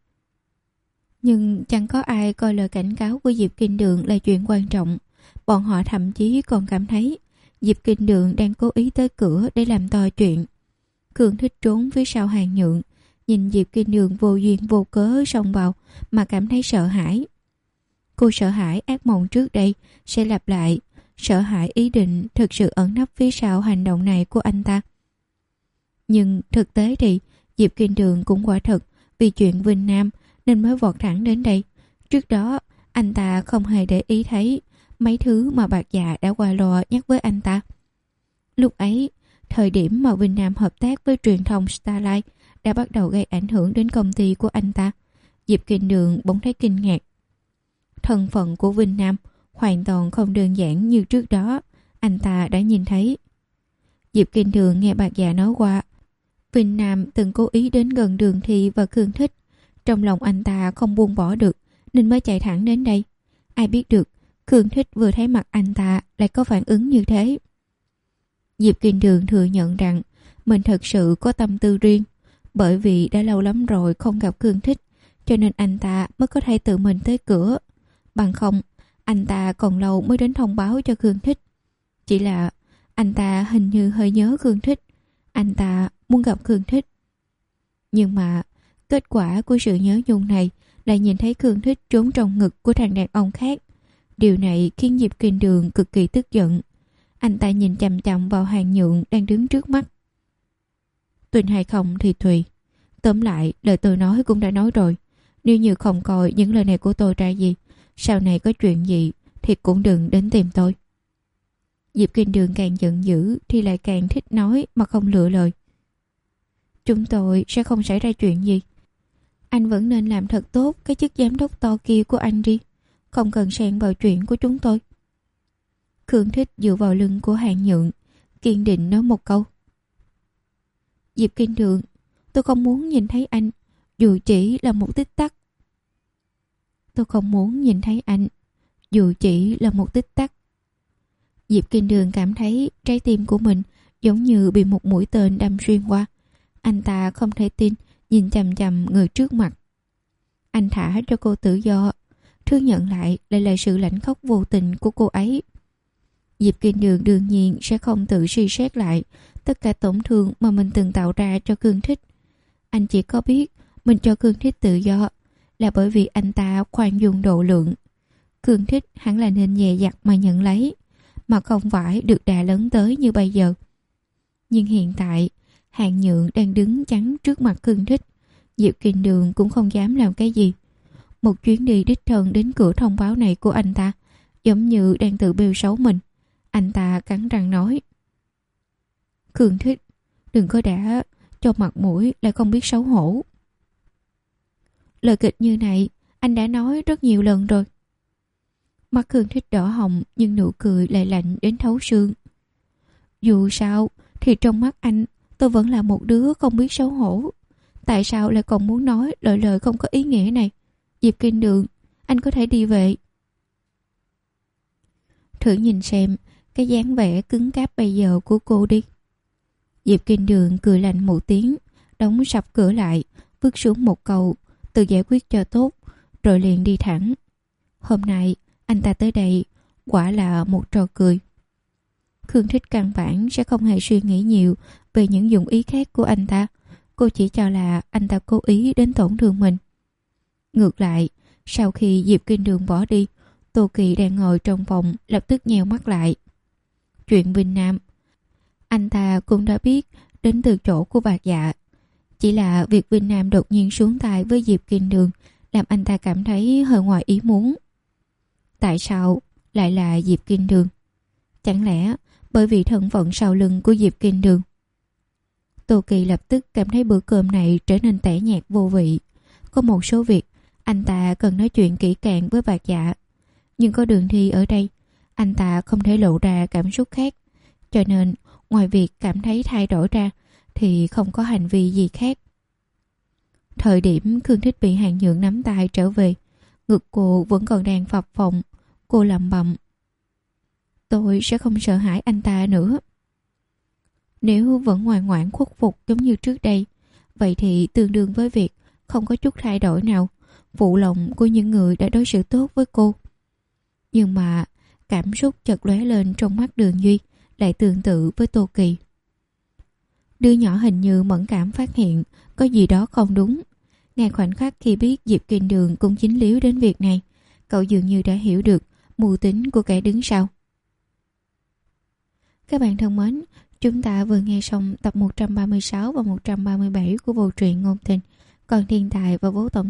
Nhưng chẳng có ai coi lời cảnh cáo của Diệp Kinh Đường là chuyện quan trọng. Bọn họ thậm chí còn cảm thấy Diệp Kinh Đường đang cố ý tới cửa để làm to chuyện. Khương Thích trốn phía sau Hàng Nhượng, nhìn Diệp Kinh Đường vô duyên vô cớ xông vào mà cảm thấy sợ hãi. Cô sợ hãi ác mộng trước đây sẽ lặp lại, sợ hãi ý định thực sự ẩn nấp phía sau hành động này của anh ta. Nhưng thực tế thì Diệp Kinh Đường cũng quả thật vì chuyện Vinh Nam nên mới vọt thẳng đến đây. Trước đó anh ta không hề để ý thấy mấy thứ mà Bạc Dạ đã qua loa nhắc với anh ta. Lúc ấy, thời điểm mà Vinh Nam hợp tác với truyền thông Starlight đã bắt đầu gây ảnh hưởng đến công ty của anh ta. Diệp Kinh Đường bỗng thấy kinh ngạc. Thân phận của Vinh Nam hoàn toàn không đơn giản như trước đó anh ta đã nhìn thấy. Diệp Kinh Đường nghe Bạc Dạ nói qua Vinh Nam từng cố ý đến gần Đường Thi và Khương Thích. Trong lòng anh ta không buông bỏ được nên mới chạy thẳng đến đây. Ai biết được Khương Thích vừa thấy mặt anh ta lại có phản ứng như thế. Diệp Kinh Đường thừa nhận rằng mình thật sự có tâm tư riêng. Bởi vì đã lâu lắm rồi không gặp Khương Thích, cho nên anh ta mới có thể tự mình tới cửa. Bằng không, anh ta còn lâu mới đến thông báo cho Khương Thích. Chỉ là anh ta hình như hơi nhớ Khương Thích. Anh ta muốn gặp Khương Thích. Nhưng mà kết quả của sự nhớ nhung này là nhìn thấy Khương Thích trốn trong ngực của thằng đàn ông khác. Điều này khiến Diệp Kinh Đường cực kỳ tức giận. Anh ta nhìn chằm chằm vào Hàng Nhượng đang đứng trước mắt. Tin hay không thì tùy. Tóm lại lời tôi nói cũng đã nói rồi. Nếu như không coi những lời này của tôi ra gì, sau này có chuyện gì thì cũng đừng đến tìm tôi. Diệp Kinh Đường càng giận dữ thì lại càng thích nói mà không lựa lời. Chúng tôi sẽ không xảy ra chuyện gì. Anh vẫn nên làm thật tốt cái chức giám đốc to kia của anh đi, không cần xen vào chuyện của chúng tôi. Khương Thích dựa vào lưng của Hàn Nhượng, kiên định nói một câu. Diệp Kinh Đường, tôi không muốn nhìn thấy anh, dù chỉ là một tích tắc. Tôi không muốn nhìn thấy anh, dù chỉ là một tích tắc. Diệp Kinh Đường cảm thấy trái tim của mình giống như bị một mũi tên đâm xuyên qua. Anh ta không thể tin, nhìn chằm chằm người trước mặt. Anh thả cho cô tự do, thứ nhận lại lại là sự lãnh khóc vô tình của cô ấy. Diệp Kinh Đường đương nhiên sẽ không tự suy xét lại tất cả tổn thương mà mình từng tạo ra cho Khương Thích. Anh chỉ có biết mình cho Khương Thích tự do là bởi vì anh ta khoan dung độ lượng. Khương Thích hẳn là nên dè dặt mà nhận lấy, mà không phải được đà lớn tới như bây giờ. Nhưng hiện tại, Hàn Nhượng đang đứng chắn trước mặt Khương Thích. Diệp Kinh Đường cũng không dám làm cái gì. Một chuyến đi đích thân đến cửa thông báo này của anh ta giống như đang tự bêu xấu mình. Anh ta cắn răng nói. Khương Thích, đừng có đã cho mặt mũi lại không biết xấu hổ. Lời kịch như này anh đã nói rất nhiều lần rồi. Mắt Khương Thích đỏ hồng nhưng nụ cười lại lạnh đến thấu xương. Dù sao thì trong mắt anh tôi vẫn là một đứa không biết xấu hổ. Tại sao lại còn muốn nói lời lời không có ý nghĩa này? Diệp Kinh Đường, anh có thể đi về. Thử nhìn xem cái dáng vẻ cứng cáp bây giờ của cô đi. Diệp Kinh Đường cười lạnh một tiếng, đóng sập cửa lại, vứt xuống một câu tự giải quyết cho tốt, rồi liền đi thẳng. Hôm nay anh ta tới đây quả là một trò cười. Khương Thích căn bản sẽ không hề suy nghĩ nhiều về những dụng ý khác của anh ta. Cô chỉ cho là anh ta cố ý đến tổn thương mình. Ngược lại, sau khi Diệp Kinh Đường bỏ đi, Tô Kỳ đang ngồi trong phòng lập tức nheo mắt lại. Chuyện Vinh Nam, anh ta cũng đã biết đến từ chỗ của Bạc Dạ. Chỉ là việc Vinh Nam đột nhiên xuống tay với Diệp Kinh Đường làm anh ta cảm thấy hơi ngoài ý muốn. Tại sao lại là Diệp Kinh Đường? Chẳng lẽ bởi vì thân phận sau lưng của Diệp Kinh Đường? Tô Kỳ lập tức cảm thấy bữa cơm này trở nên tẻ nhạt vô vị. Có một số việc anh ta cần nói chuyện kỹ càng với Bạc Dạ, nhưng có Đường Thi ở đây, anh ta không thể lộ ra cảm xúc khác. Cho nên ngoài việc cảm thấy thay đổi ra thì không có hành vi gì khác. Thời điểm Khương Thích bị Hàn Nhượng nắm tay trở về, ngực cô vẫn còn đang phập phồng. Cô lẩm bẩm, tôi sẽ không sợ hãi anh ta nữa. Nếu vẫn ngoan ngoãn khuất phục giống như trước đây, vậy thì tương đương với việc không có chút thay đổi nào, phụ lòng của những người đã đối xử tốt với cô. Nhưng mà cảm xúc chợt lóe lên trong mắt Đường Duy lại tương tự với Tô Kỳ. Đứa nhỏ hình như mẫn cảm phát hiện có gì đó không đúng. Ngay khoảnh khắc khi biết Diệp Kinh Đường cũng dính líu đến việc này, cậu dường như đã hiểu được mưu tính của kẻ đứng sau. Các bạn thân mến, chúng ta vừa nghe xong tập một trăm ba mươi sáu và một trăm ba mươi bảy của bộ truyện Ngôn Tình. Còn Thiên Tài và Vô Tổng